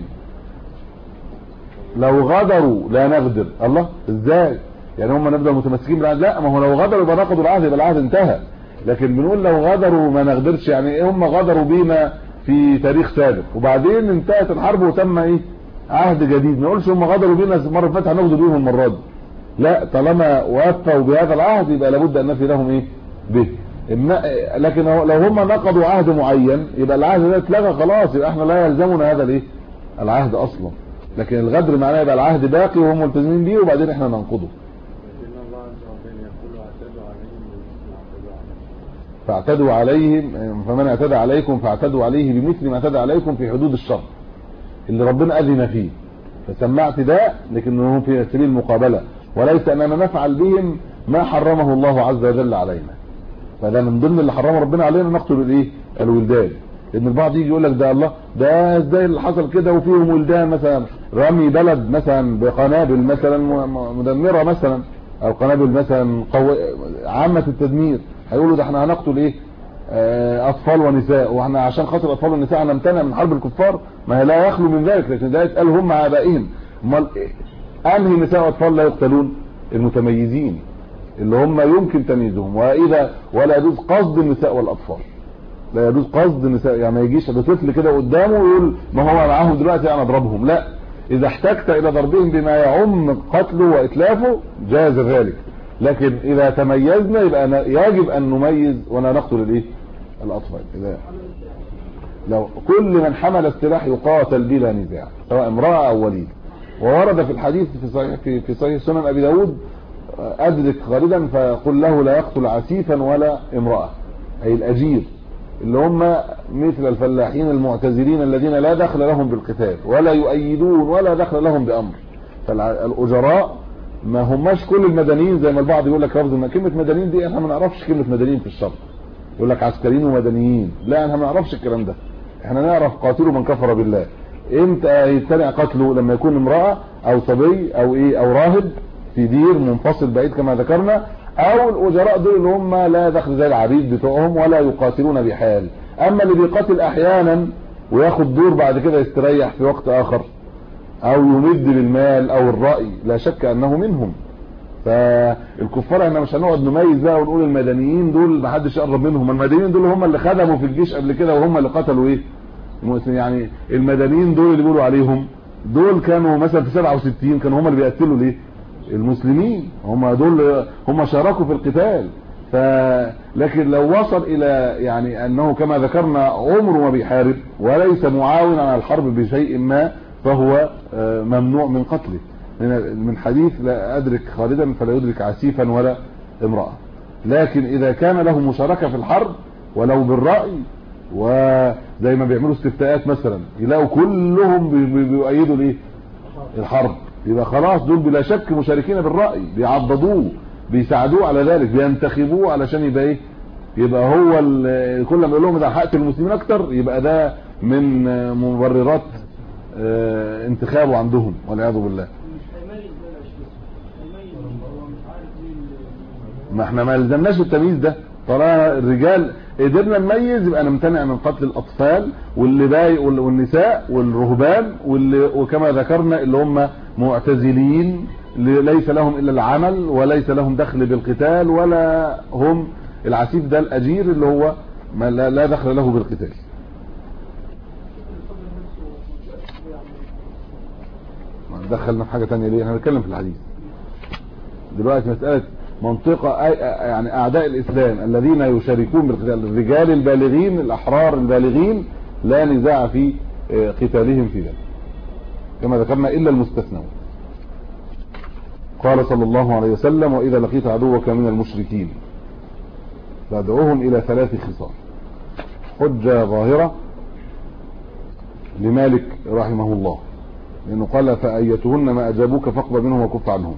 لو غدروا لا نغدر. الله ازاي يعني؟ هم نبدأ متمسكين بالعهد؟ لا، ما هو لو غدروا يبقى نقضوا العهد، يبقى العهد انتهى. لكن بنقول لو غدروا ما نغدرش، يعني ايه؟ هم غدروا بينا في تاريخ سابق وبعدين انتهت الحرب وتم عهد جديد، ما نقولش هم غدروا بينا المره اللي فاتت هنغدر بيهم المره دي. لا، طالما وفوا بهذا العهد يبقى لابد ان نفي لهم به. لكن لو هم نقضوا عهد معين يبقى العهد ده اتلغى خلاص، يبقى احنا لا يلزمنا هذا العهد اصلا. لكن الغدر معناه يبقى العهد باقي وهم ملتزمين بيه وبعدين احنا ننقضه. فاعتدوا عليهم، فمن اعتدى عليكم فاعتدوا عليه بمثل ما اعتدى عليكم في حدود الشر. اللي ربنا اذن فيه، فسمى اعتداء لكنه في سبيل المقابله، وليس اننا نفعل بهم ما حرمه الله عز وجل علينا. فده من ضمن اللي حرمه ربنا علينا نقتل الايه؟ الولدان. ان البعض يجي يقول لك ده الله ده ازاي اللي حصل كده وفيهم ولدان، مثلا رمي بلد مثلا بقنابل مثلا مدمره مثلا، او قنابل مثلا عامه التدمير، هيقولوا ده احنا هنقتل ايه؟ اطفال ونساء، واحنا عشان خاطر الاطفال والنساء هنمتنع من حرب الكفار؟ ما هي لا يخلو من ذلك، لكن ده يتقال هم ابائهم. امال انهي نساء واطفال لا يقتلون؟ المتميزين اللي هم يمكن تمييزهم. ولا يجوز قصد النساء والاطفال، لا يجوز قصد النساء، يعني ما يجيش طفل كده قدامه ويقول ما هو معاهم دلوقتي انا اضربهم، لا، اذا احتجت الى ضربهم بما يعم قتله واتلافه جاز ذلك، لكن اذا تميزنا يبقى يجب ان نميز ولا نقتل الايه؟ الاطفال. اذا لو كل من حمل السلاح يقاتل بلا نزاع سواء امراه او وليد. وورد في الحديث في صحيح سنن ابي داود ادرك غالبا فقل له لا يقتل عسيفا ولا امراه، اي الاجير اللي هم مثل الفلاحين المعتزلين الذين لا دخل لهم بالقتال ولا يؤيدون ولا دخل لهم بامر. فالاجراء ما هماش كل المدنيين زي ما البعض يقول لك رفض كلمه مدنيين دي، احنا ما نعرفش كلمه مدنيين في الشرع، يقول لك عسكريين ومدنيين، لا احنا ما نعرفش الكلام ده. احنا نعرف قاتلوا من كفر بالله. امتى يتبع قتله؟ لما يكون امراه او صبي او ايه او راهب في دير منفصل بعيد كما ذكرنا، او الاجراء دول اللي هم لا دخل زي العبيد بتوعهم ولا يقاتلون بحال. اما اللي بيقاتل احيانا وياخد دور بعد كده يستريح في وقت اخر او يمد بالمال او الرأي، لا شك انه منهم. فالكفار احنا مش هنقعد نميز بقى ونقول المدنيين دول ما حدش يقرب منهم، المدنيين دول هم اللي خدموا في الجيش قبل كده وهم اللي قتلوا ايه؟ يعني المدنيين دول اللي بيقولوا عليهم دول كانوا مثلا في 67 كانوا هم اللي بيقتلوا ليه؟ المسلمين، هم دول هم شاركوا في القتال. لكن لو وصل الى يعني انه كما ذكرنا عمره ما بيحارب وليس معاونا على الحرب بشيء ما فهو ممنوع من قتله، من حديث لا ادرك خالدا فلا يدرك عسيفا ولا امرأة. لكن اذا كان له مشاركة في الحرب ولو بالرأي، وزي ما بيعملوا استفتاءات مثلا يلاقوا كلهم بيؤيدوا الايه؟ الحرب، يبقى خلاص دول بلا شك مشاركين بالرأي، بيعضدوه بيساعدوه على ذلك، بينتخبوه علشان يبقى ايه؟ يبقى هو كل ما يقول لهم ده حق المسلمين اكتر يبقى ده من مبررات انتخابه عندهم والعياذ بالله. ما احنا ما لزمناش التمييز ده، طالما الرجال قدرنا نميز يبقى نمتنع من قتل الاطفال واللي باقي والنساء والرهبان وكما ذكرنا اللي هم معتزلين ليس لهم الا العمل وليس لهم دخل بالقتال ولا هم العسيف ده الاجير اللي هو ما لا دخل له بالقتال. ما دخلنا في حاجه ثانيه ليه؟ احنا بنتكلم في الحديث دلوقتي مساله منطقه يعني اعداء الاسلام الذين يشاركون بالقتال، الرجال البالغين الاحرار البالغين لا نزاع في قتالهم في ذلك كما ذكرنا الا المستثنون. قال صلى الله عليه وسلم: واذا لقيت عدوك من المشركين فادعوهم الى 3 خصال. حجه ظاهره لمالك رحمه الله، لانه قال: فايتهن ما اجابوك فاقبل منهم وكف عنهم.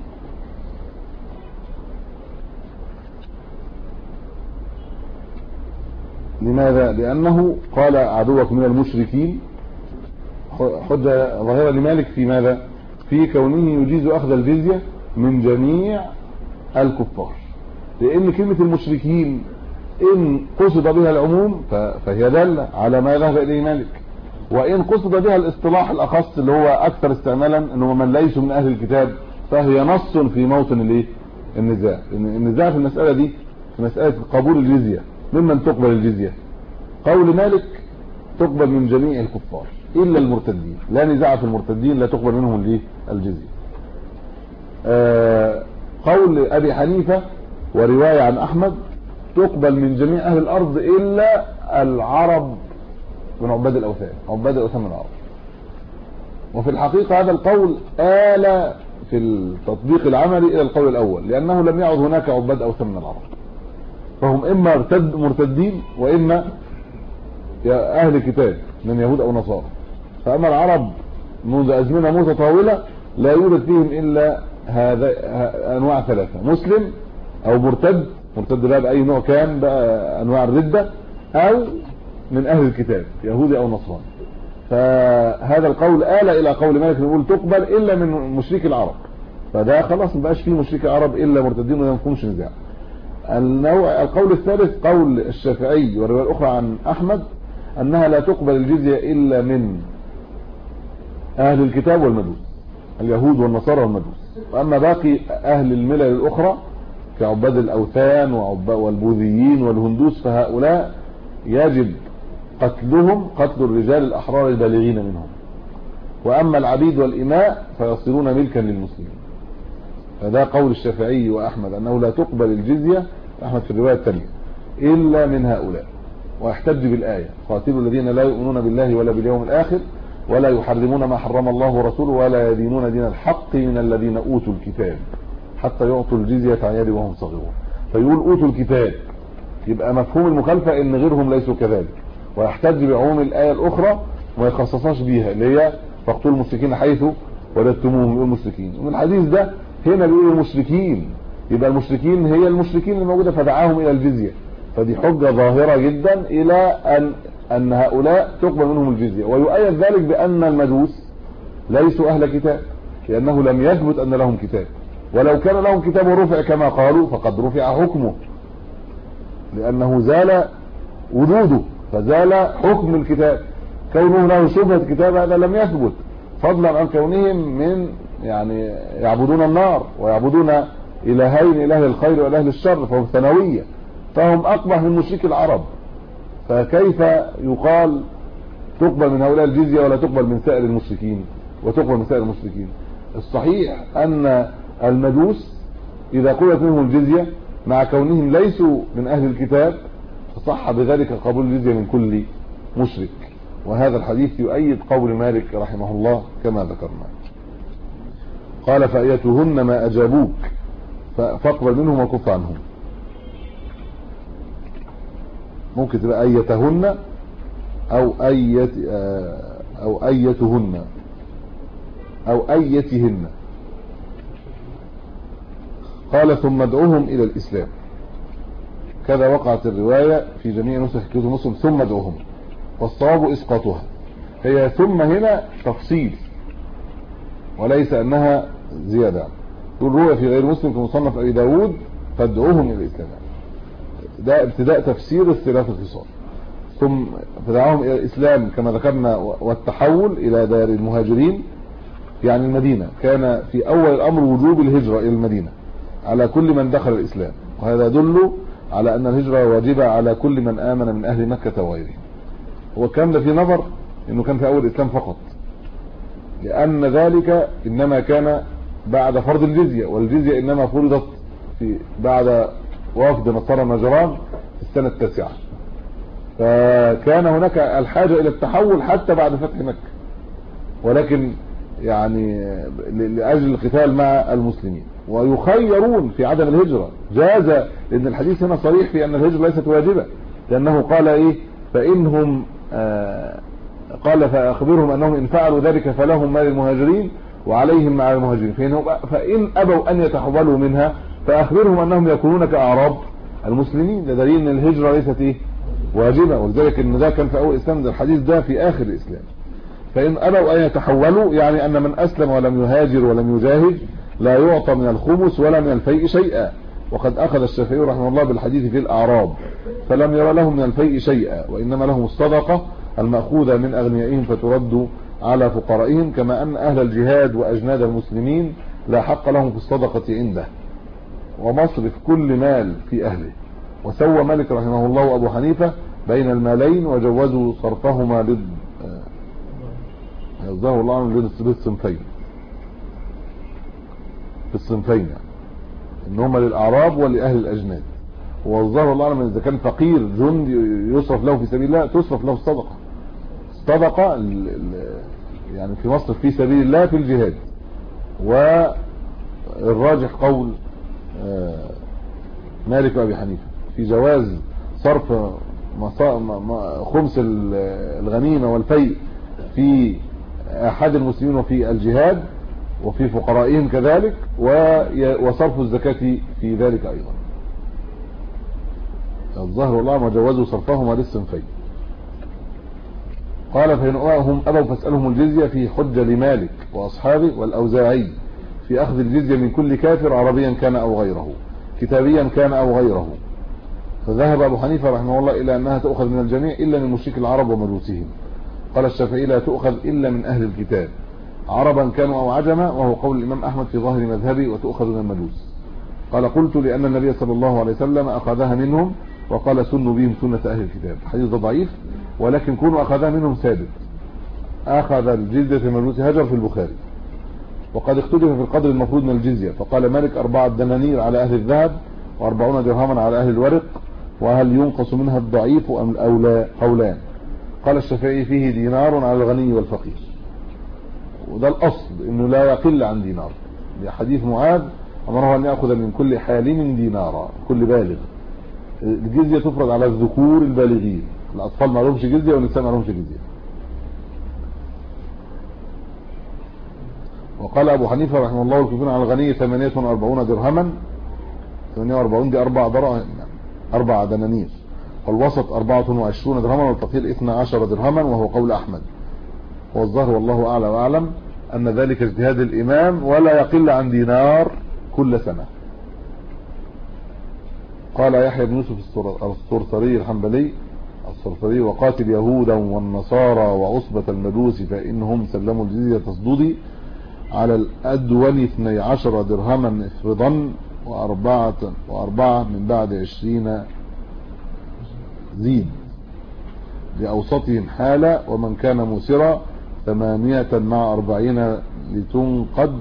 لماذا؟ لانه قال عدوك من المشركين، حجه ظاهره لمالك في ماذا؟ في كونه يجيز اخذ الجزيه من جميع الكفار، لان كلمه المشركين ان قصد بها العموم فهي داله على ما ذهب اليه مالك، وان قصد بها الاصطلاح الاخص اللي هو اكثر استعمالا انه من ليسوا من اهل الكتاب فهي نص في موطن الايه؟ النزاع. النزاع في المساله دي في مساله قبول الجزيه، ممن تقبل الجزيه. قول مالك تقبل من جميع الكفار الا المرتدين، لا نزاع في المرتدين، لا تقبل منهم الايه؟ الجزيه. قول ابي حنيفه وروايه عن احمد تقبل من جميع اهل الارض الا العرب من عباد الاوثان، عباد الاوثان من العرب. وفي الحقيقه هذا القول آل في التطبيق العملي الى القول الاول، لانه لم يعد هناك عباد اوثان من العرب، فهم اما مرتدين واما اهل كتاب من يهود او نصارى. فاما العرب منذ أزمنة متطاولة لا يوجد فيهم إلا هذا أنواع ثلاثة: مسلم أو مرتد بقى بأي نوع كان بقى أنواع الردة، أو من أهل الكتاب يهودي أو نصراني. فهذا القول آل إلى قول مالك نقول تقبل إلا من مشرك العرب، فده خلاص مبقاش فيه مشرك العرب إلا مرتدين ولا مفهومش نزاع. القول الثالث قول الشافعي والرواية الأخرى عن أحمد أنها لا تقبل الجزية إلا من أهل الكتاب والمجوس، اليهود والنصارى والمجوس. وأما باقي أهل الملل الأخرى كعباد الأوثان والبوذيين والهندوس فهؤلاء يجب قتلهم قتل الرجال الأحرار البالغين منهم. وأما العبيد والإماء فيصيرون ملكا للمسلمين. فده قول الشافعي وأحمد أنه لا تقبل الجزية، أحمد في الرواية الثانية، إلا من هؤلاء. ويحتج بالآية: قاتلوا الذين لا يؤمنون بالله ولا باليوم الآخر ولا يحرمون ما حرم الله ورسوله ولا يدينون دين الحق من الذين أوتوا الكتاب حتى يعطوا الجزية عن يد وهم صغيرون. فيقول أوتوا الكتاب، يبقى مفهوم المخالفة إن غيرهم ليسوا كذلك. ويحتج بعموم الآية الأخرى وما يخصصاش بيها اللي هي فاقتلوا المشركين حيث وجدتموهم، يقول المشركين. ومن الحديث ده هنا بيقول المشركين، يبقى المشركين هي المشركين الموجودة فدعاهم إلى الجزية. فدي حجة ظاهرة جدا إلى أن هؤلاء تقبل منهم الجزية. ويؤيد ذلك بأن المجوس ليسوا أهل كتاب، لأنه لم يثبت أن لهم كتاب، ولو كان لهم كتاب ورفع كما قالوا فقد رفع حكمه، لأنه زال وجوده فزال حكم الكتاب. كونه له شبهة كتاب هذا لم يثبت، فضلا عن كونهم من يعني يعبدون النار ويعبدون إلهين، إله الخير وإله الشر، فهم ثانوية، فهم أقبح من مشرك العرب. فكيف يقال تقبل من هؤلاء الجزية ولا تقبل من سائر المشركين وتقبل من سائر المشركين؟ الصحيح أن المجوس إذا قبلت منهم الجزية مع كونهم ليسوا من أهل الكتاب فصح بذلك قبول الجزية من كل مشرك. وهذا الحديث يؤيد قول مالك رحمه الله كما ذكرنا. قال: فأيتهن ما أجابوك فاقبل منهم وكف عنهم. ممكن تبقى أيتهن أو أيتهن أو أيتهن. قال: ثم ادعوهم إلى الإسلام. كذا وقعت الرواية في جميع نسخ كتب مسلم: ثم ادعوهم، والصواب إسقاطها. هي ثم هنا تفصيل وليس أنها زيادة. تقول رؤية في غير مسلم كمصنف أبي داود: فادعوهم إلى الإسلام. ده ابتداء تفسير الثلاث الخصال. ثم فدعوهم إلى الإسلام كما ذكرنا، والتحول إلى دار المهاجرين يعني المدينة. كان في أول الأمر وجوب الهجرة إلى المدينة على كل من دخل الإسلام، وهذا يدل على أن الهجرة واجبة على كل من آمن من أهل مكة وغيرهم. هو الكلام ده في نظر أنه كان في أول الإسلام فقط، لأن ذلك إنما كان بعد فرض الجزية، والجزية إنما فرضت في بعد وفد نصارى نجران في السنة 9. فكان هناك الحاجة إلى التحول حتى بعد فتح مكة، ولكن يعني لأجل القتال مع المسلمين. ويخيرون في عدم الهجرة جاز، لأن الحديث هنا صريح في أن الهجرة ليست واجبة، لأنه قال إيه: فإنهم قال فأخبرهم أنهم إن فعلوا ذلك فلهم ما للمهاجرين وعليهم مع المهاجرين، فإن أبوا أن يتحولوا منها فأخبرهم أنهم يكونون كأعراب المسلمين. ده دليل أن الهجرة ليست إيه؟ واجبة. ولذلك إن ده كان في أول الإسلام، ده الحديث ده في آخر الإسلام. فإن أبوا أن يتحولوا يعني أن من أسلم ولم يهاجر ولم يجاهد لا يعطى من الخمس ولا من الفيء شيئا. وقد أخذ الشافعي رحمه الله بالحديث في الأعراب فلم يرى لهم من الفيء شيئا، وإنما لهم الصدقة المأخوذة من أغنيائهم فترد على فقرائهم، كما أن أهل الجهاد وأجناد المسلمين لا حق لهم في الصدقة عنده، ومصرف كل مال في أهله. وسوى مالك رحمه الله وأبو حنيفة بين المالين وجوزوا صرفهما يظهر الله عنه للصنفين، في الصنفين يعني ان هم للأعراب ولأهل الأجناد. وظهر الله عنه إذا كان فقير جند يصرف له في سبيل الله تصرف له الصدقة يعني في مصرف في سبيل الله في الجهاد. والراجح قول مالك وأبي حنيفة في جواز صرف خمس الغنيمة والفيء في احد المسلمين وفي الجهاد وفي فقرائهم كذلك، وصرف الزكاة في ذلك ايضا. الظاهر والله ما جوزوا صرفهما للصنفين. قال فإن هم أبوا فاسألهم الجزية في حجة لمالك وأصحابه والأوزاعي في أخذ الجزية من كل كافر عربيا كان أو غيره، كتابيا كان أو غيره. فذهب أبو حنيفة رحمه الله إلى أنها تؤخذ من الجميع إلا من مشرك العرب ومجوسهم. قال الشافعي لا تؤخذ إلا من أهل الكتاب عربا كانوا أو عجما، وهو قول الإمام أحمد في ظاهر مذهبي، وتؤخذ من المجوس. قال قلت لأن النبي صلى الله عليه وسلم أخذها منهم وقال سنوا بهم سنة أهل الكتاب. حديث ضعيف، ولكن كونوا أخذها منهم ثابت. أخذ الجزية من المجوس هجر في البخاري. وقد اختلف في القدر المفروض من الجزية، فقال مالك 4 دنانير على أهل الذهب و40 درهما على أهل الورق، وهل ينقص منها الضعيف أم أو لا؟ قولان. قال الشافعي فيه دينار على الغني والفقير، وده الأصل إنه لا يقل عن دينار، لحديث معاذ أمره أن يأخذ من كل حالم دينارا، كل بالغ. الجزية تفرض على الذكور البالغين، الأطفال ما لهمش جزية والنساء ما لهمش جزية. وقال أبو حنيفة رحمه الله الكفون على الغني 48 درهما، 48 دي 4 دنانير، والوسط 24 درهما، والفقير 12 درهما، وهو قول أحمد. والظاهر والله أعلى وأعلم أن ذلك اجتهاد الإمام، ولا يقل عن دينار كل سنة. قال يحيى بن يوسف الصرصري الحنبلي الصرصري وقاتل يهودا والنصارى وعصبة المجوس فإنهم سلموا الجزية تصددي على الأدون 12 درهما افرضا وأربعة من بعد 20 زيد لأوسطهم حالة، ومن كان موسرا 8 مع 40 لتنقد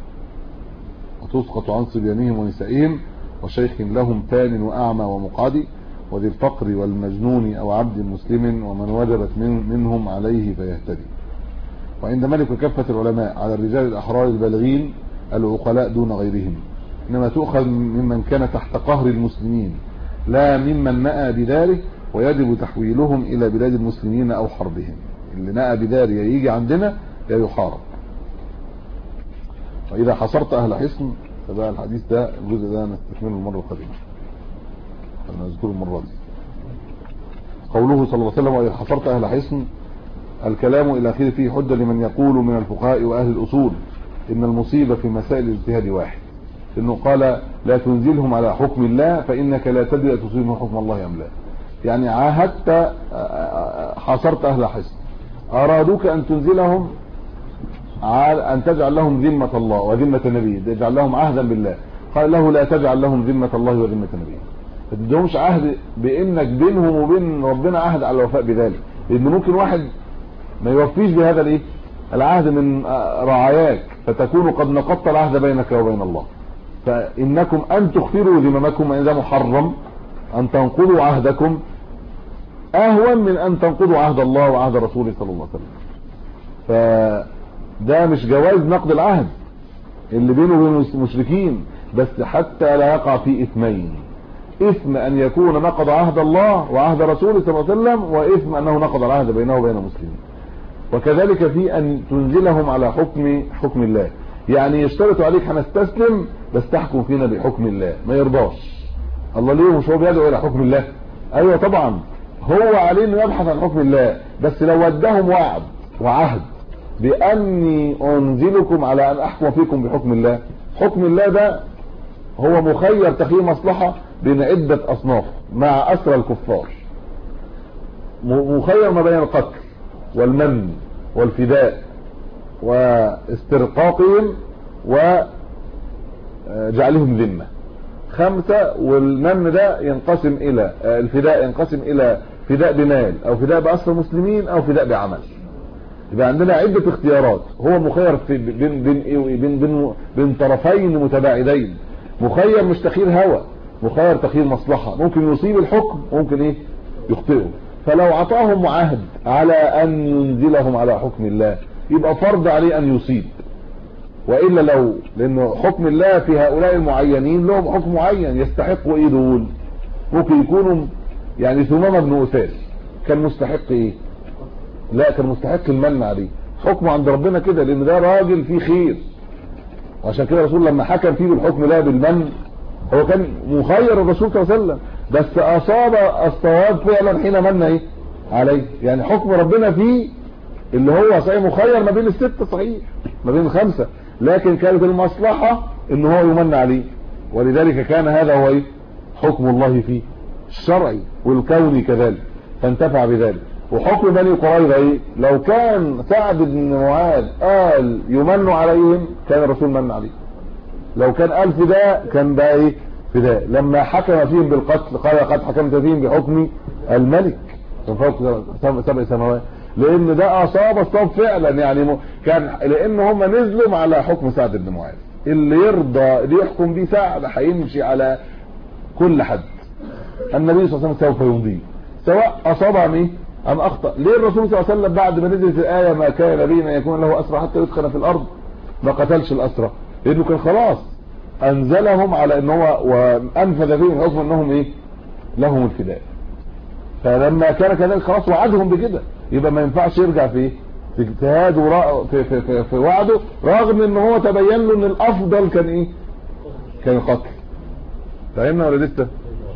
وتسقط عن صبيانهم ونسائهم، وشيخ لهم ثان وأعمى ومقعدي، وذي الفقر والمجنون أو عبد مسلم، ومن وجبت منهم عليه فيهتدي. وعند مالك كافة العلماء على الرجال الأحرار البالغين العقلاء دون غيرهم، إنما تؤخذ ممن كان تحت قهر المسلمين لا ممن نأى بداره، ويجب تحويلهم إلى بلاد المسلمين أو حربهم. اللي نأى بداره يجي عندنا يا يحارب. وإذا حصرت أهل حصن، فبقى الحديث ده الجزء ده نستكمله المرة القادمة، نذكره المرة دي. قوله صلى الله عليه وسلم وإذا حصرت أهل حصن، الكلام إلى آخره فيه حجة لمن يقول من الفقهاء وأهل الأصول إن المصيبة في مسائل الاجتهاد واحد، إنه قال لا تنزلهم على حكم الله فإنك لا تدري تصيبهم حكم الله أم لا. يعني عاهدت حصرت أهل حصن، أرادوك أن تنزلهم أن تجعل لهم ذمة الله وذمة نبيه، تجعل لهم عهدا بالله. قال له لا تجعل لهم ذمة الله وذمة نبيه، ما تدهمش عهد بانك بينهم وبين ربنا عهد على الوفاء بذلك، لان ممكن واحد ما يوفيش بهذا العهد من رعاياك، فتكون قد نقضت العهد بينك وبين الله. فانكم ان تخفروا ذممكم، ان ده محرم، ان تنقضوا عهدكم اهون من ان تنقضوا عهد الله وعهد رسوله صلى الله عليه وسلم. فده مش جواز نقض العهد اللي بينه وبين المشركين، بس حتى لا يقع في اثمين: اثم ان يكون نقض عهد الله وعهد رسوله صلى الله عليه وسلم، واثم انه نقض العهد بينه وبين المسلمين. وكذلك في ان تنزلهم على حكم الله، يعني يشترط عليك هنستسلم بس تحكم فينا بحكم الله، ما يرضاش. الله ليه؟ مش هو بيدعو الى حكم الله؟ ايوه طبعا هو عليه انه يبحث عن حكم الله، بس لو ودهم وعد وعهد باني انزلكم على ان احكم فيكم بحكم الله، حكم الله ده هو مخير تخيير مصلحة بين عدة اصناف مع اسرى الكفار، مخير ما بين القتل والمن والفداء واسترقاقهم وجعلهم ذمة 5. والمن ده ينقسم الى الفداء، ينقسم الى فداء بمال او فداء بأسرى المسلمين او فداء بعمل. يبقى عندنا عدة اختيارات، هو مخير في بين طرفين متباعدين، مخير مش تخيير هوى، مخير تخيير مصلحة، ممكن يصيب الحكم ممكن يخطئه. فلو عطاهم عهد على ان ينزلهم على حكم الله يبقى فرض عليه ان يصيب، وإلا لانه حكم الله في هؤلاء المعينين لهم حكم معين يستحقوا دول. ممكن يكونوا يعني ثمامة بن أساس كان مستحق لا كان مستحق المن عليه، حكمه عند ربنا كده، لان ده راجل فيه خير. وعشان كده الرسول لما حكم فيه بالحكم لا بالمن، هو كان مخير الرسول صلى الله عليه وسلم، بس اصاب الصواب فعلا حين من ايه عليه. يعني حكم ربنا فيه اللي هو صحيح مخير ما بين الستة، صحيح ما بين الخمسة، لكن كانت المصلحة ان هو يمن عليه. ولذلك كان هذا هو ايه حكم الله فيه الشرعي والكوني كذلك، فانتفع بذلك. وحكم بني قريظة ايه؟ لو كان سعد بن معاذ قال يمن عليهم كان الرسول من عليه. لو كان قال فداء كان ده ايه فداء. لما حكم فيهم بالقتل قال قد حكمت فيهم بحكم الملك من فوق 7 سماوات، لان ده اصاب الصواب فعلا. يعني كان لان هم نزلوا على حكم سعد بن معاذ، اللي يرضى اللي يحكم بيه سعد هيمشي على كل حد. النبي صلى الله عليه وسلم سوف يمضيه سواء اصاب ام اخطا. ليه الرسول صلى الله عليه وسلم بعد ما نزلت الايه ما كان نبي ان يكون له اسرى حتى يدخل في الارض ما قتلش الاسرى؟ لانه كان خلاص انزلهم على ان هو وانفذ فيهم حكم انهم ايه لهم الفداء. فلما كان كذلك خلاص وعدهم بكده، يبقى ما ينفعش يرجع في اجتهاد في وعده، رغم ان هو تبين له ان الافضل كان ايه كان قتل. فهمنا ولا لسه؟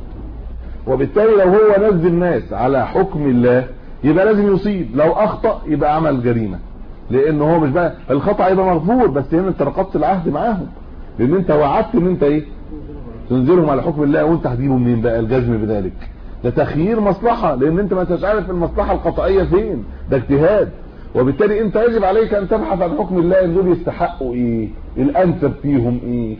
وبالتالي لو هو نزل الناس على حكم الله يبقى لازم يصيب، لو اخطأ يبقى عمل جريمة، لان هو مش بقى الخطأ يبقى مغفور، بس هنا انت رقبت العهد معاهم، لان انت وعدت ان انت ايه تنزلهم على حكم الله. وانت هتجيبه منين بقى الجزم بذلك؟ ده تخيير مصلحة، لان انت ما انتش عارف المصلحة القطعية فين، ده اجتهاد. وبالتالي انت يجب عليك ان تبحث عن حكم الله، ان دول يستحقوا ايه، الانسب فيهم ايه،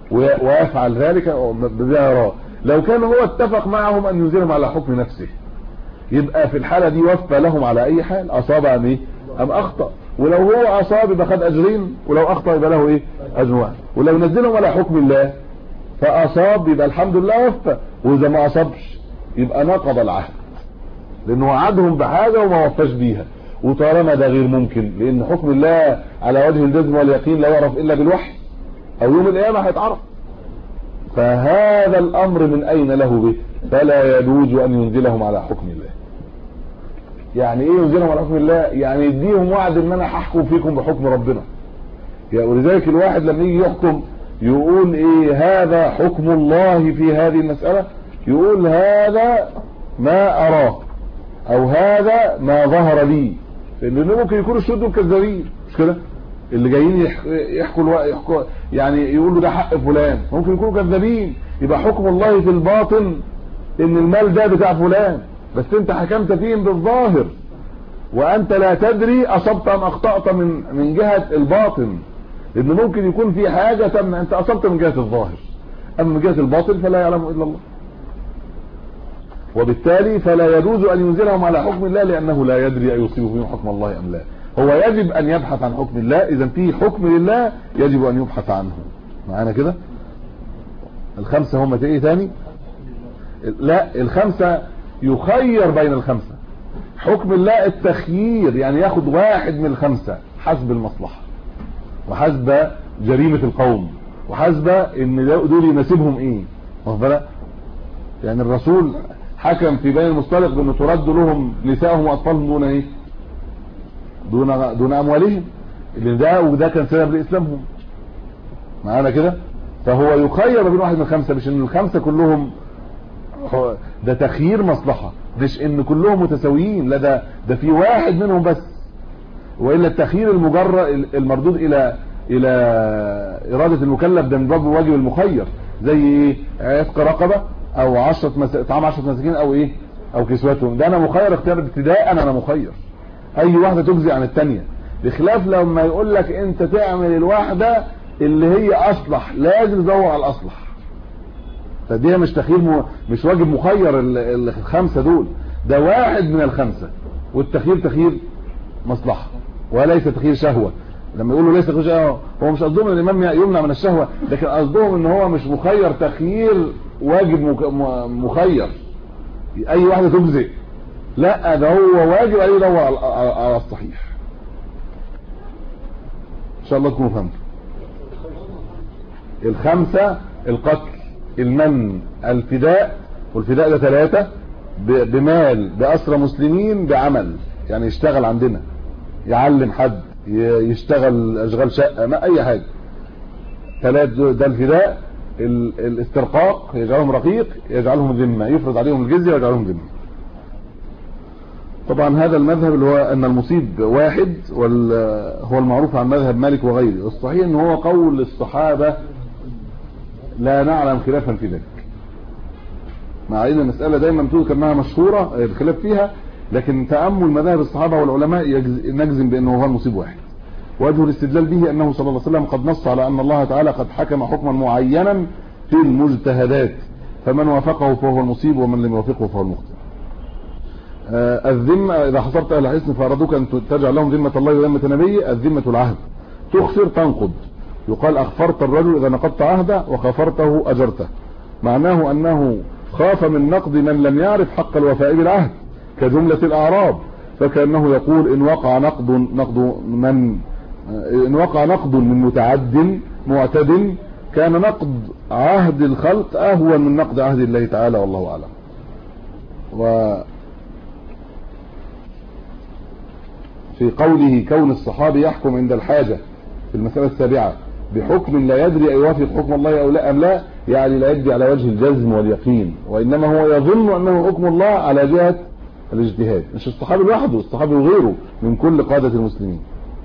ويفعل ذلك بما يراه. لو كان هو اتفق معهم ان ينزلهم على حكم نفسه يبقى في الحالة دي وفى لهم على اي حال، اصاب ام ايه ام اخطأ. ولو هو اصاب يبقى خد اجرين، ولو اخطأ يبقى له ايه اجر واحد. ولو نزلهم على حكم الله فاصاب يبقى الحمد لله وفى، واذا ما اصابش يبقى نقض العهد، لانه وعدهم بحاجة وما وفاش بيها. وطالما ده غير ممكن، لان حكم الله على وجه الجزم واليقين لا يعرف الا بالوحي، او يوم القيامة هيتعرف. فهذا الامر من اين له به؟ فلا يجوز ان ينزلهم على حكم الله. يعني ايه ينزلهم على حكم الله؟ يعني يديهم وعد ان انا هحكم فيكم بحكم ربنا. ولذلك الواحد لما يجي يحكم يقول ايه هذا حكم الله في هذه المسألة، يقول هذا ما اراه او هذا ما ظهر لي، لانه ممكن يكونوا الشهود دول كذابين، مش كده؟ اللي جايين يحكوا يعني يقولوا ده حق فلان ممكن يكونوا كذابين. يبقى حكم الله في الباطن ان المال ده بتاع فلان، بس انت حكمت فيهم بالظاهر وانت لا تدري اصبت ام اخطأت من جهة الباطن، لان ممكن يكون في حاجة تم انت اصبت من جهة الظاهر، اما من جهة الباطن فلا يعلم الا الله. وبالتالي فلا يجوز ان ينزلهم على حكم الله، لانه لا يدري ايصيب فيهم حكم الله ام لا. هو يجب ان يبحث عن حكم الله، اذا في حكم لله يجب ان يبحث عنه. معانا كده؟ الخمسة هم ايه تاني؟ لا الخمسة يخير بين الخمسة. حكم الله التخيير، يعني ياخد واحد من الخمسة حسب المصلحة وحسب جريمة القوم وحسب ان دول يناسبهم ايه. واخد؟ يعني الرسول حكم في بني المصطلق بانه ترد لهم نسائهم واطفالهم دون ايه دون اموالهم، اللي ده وده كان سبب لاسلامهم. معانا كده؟ فهو يخير بين واحد من الخمسة، مش ان الخمسة كلهم، ده تخيير مصلحة، مش ان كلهم متساويين، لا ده في واحد منهم بس. والا التخيير المجرد المردود الى ارادة المكلف ده من باب واجب المخير، زي ايه عتق رقبة او طعام 10 مساكين او ايه او كسوتهم، ده انا مخير اختيار ابتداء، انا مخير اي واحدة تجزي عن التانية. بخلاف لما يقول لك انت تعمل الواحدة اللي هي اصلح، لازم تدور على الاصلح، فدي مش تخيير مش واجب مخير الخمسة دول، ده واحد من الخمسة. والتخيير تخيير مصلحة وليس تخيير شهوة. لما يقولوا ليس تخيير شهوة هو مش قصدهم ان الامام يمنع من الشهوة، لكن قصدهم ان هو مش مخير تخيير واجب مخير اي واحدة تجزئ، لا ده هو واجب عليه يدور على الصحيح. ان شاء الله تكونوا فهمتوا. الخمسة القتل، المن، الفداء، والفداء ده 3 بمال، بأسرى مسلمين، بعمل يعني يشتغل عندنا، يعلم حد، يشتغل اشغال شقه، ما اي حاجه. ثلاث ده الفداء، الاسترقاق يجعلهم رقيق، يجعلهم ذمه، يفرض عليهم الجزيه ويجعلهم ذمه. طبعا هذا المذهب اللي هو ان المصيب واحد، هو المعروف عن مذهب مالك وغيره. الصحيح ان هو قول الصحابه، لا نعلم خلافا في ذلك، مع ان المساله دايما تذكر انها مشهوره الخلاف فيها، لكن تامل مذاهب الصحابه والعلماء نجزم بانه هو المصيب واحد. وجه الاستدلال به انه صلى الله عليه وسلم قد نص على ان الله تعالى قد حكم حكما معينا في المجتهدات، فمن وافقه فهو المصيب ومن لم يوافقه فهو المخطئ. الذمه اذا حصرت اهل حصن فارادوك ان تجعل لهم ذمه الله وذمه نبيه، الذمه العهد، تخفر تنقض. يقال اخفرت الرجل اذا نقضت عهده، وخفرته اجرته. معناه انه خاف من نقض من لم يعرف حق الوفاء بالعهد كجمله الاعراب، فكانه يقول ان وقع نقض من متعد معتد كان نقض عهد الخلق اهون من نقض عهد الله تعالى، والله اعلم. في قوله كون الصحابي يحكم عند الحاجة في المسألة السابعة بحكم لا يدري أيوافق حكم الله أو لا أم لا، يعني لا يدري على وجه الجزم واليقين، وإنما هو يظن أنه حكم الله على جهة الاجتهاد. مش الصحابي لوحده، الصحابي وغيره من كل قادة المسلمين.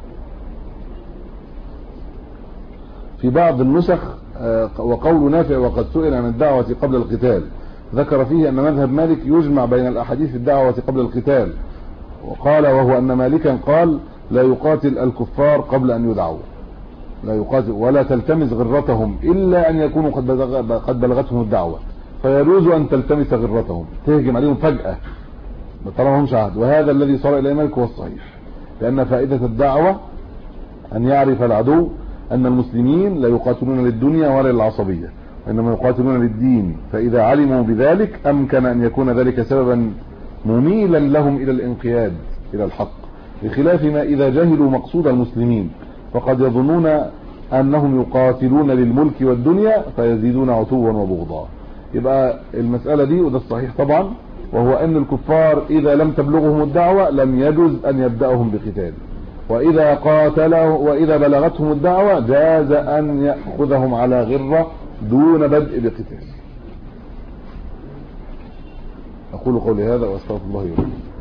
في بعض النسخ وقول نافع وقد سئل عن الدعوة قبل القتال، ذكر فيه أن مذهب مالك يجمع بين الأحاديث الدعوة قبل القتال، وقال وهو أن مالكا قال لا يقاتل الكفار قبل أن يدعوا، لا يقاتل ولا تلتمس غرتهم إلا أن يكونوا قد بلغتهم الدعوة، فيجوز أن تلتمس غرتهم، تهجم عليهم فجأة طالما همش عهد. وهذا الذي صار إليه مالك هو الصحيح، لأن فائدة الدعوة أن يعرف العدو أن المسلمين لا يقاتلون للدنيا ولا للعصبية، وإنما يقاتلون للدين، فإذا علموا بذلك أمكن أن يكون ذلك سببا مميلا لهم إلى الانقياد إلى الحق، بخلاف ما إذا جهلوا مقصود المسلمين فقد يظنون أنهم يقاتلون للملك والدنيا فيزيدون عتوا وبغضا. يبقى المسألة دي وده الصحيح طبعا، وهو أن الكفار إذا لم تبلغهم الدعوة لم يجوز أن يبدأهم بقتال، وإذا قاتلوا وإذا بلغتهم الدعوة جاز أن يأخذهم على غرة دون بدء بقتال. أقول قولي هذا وأستغفر الله لي ولكم.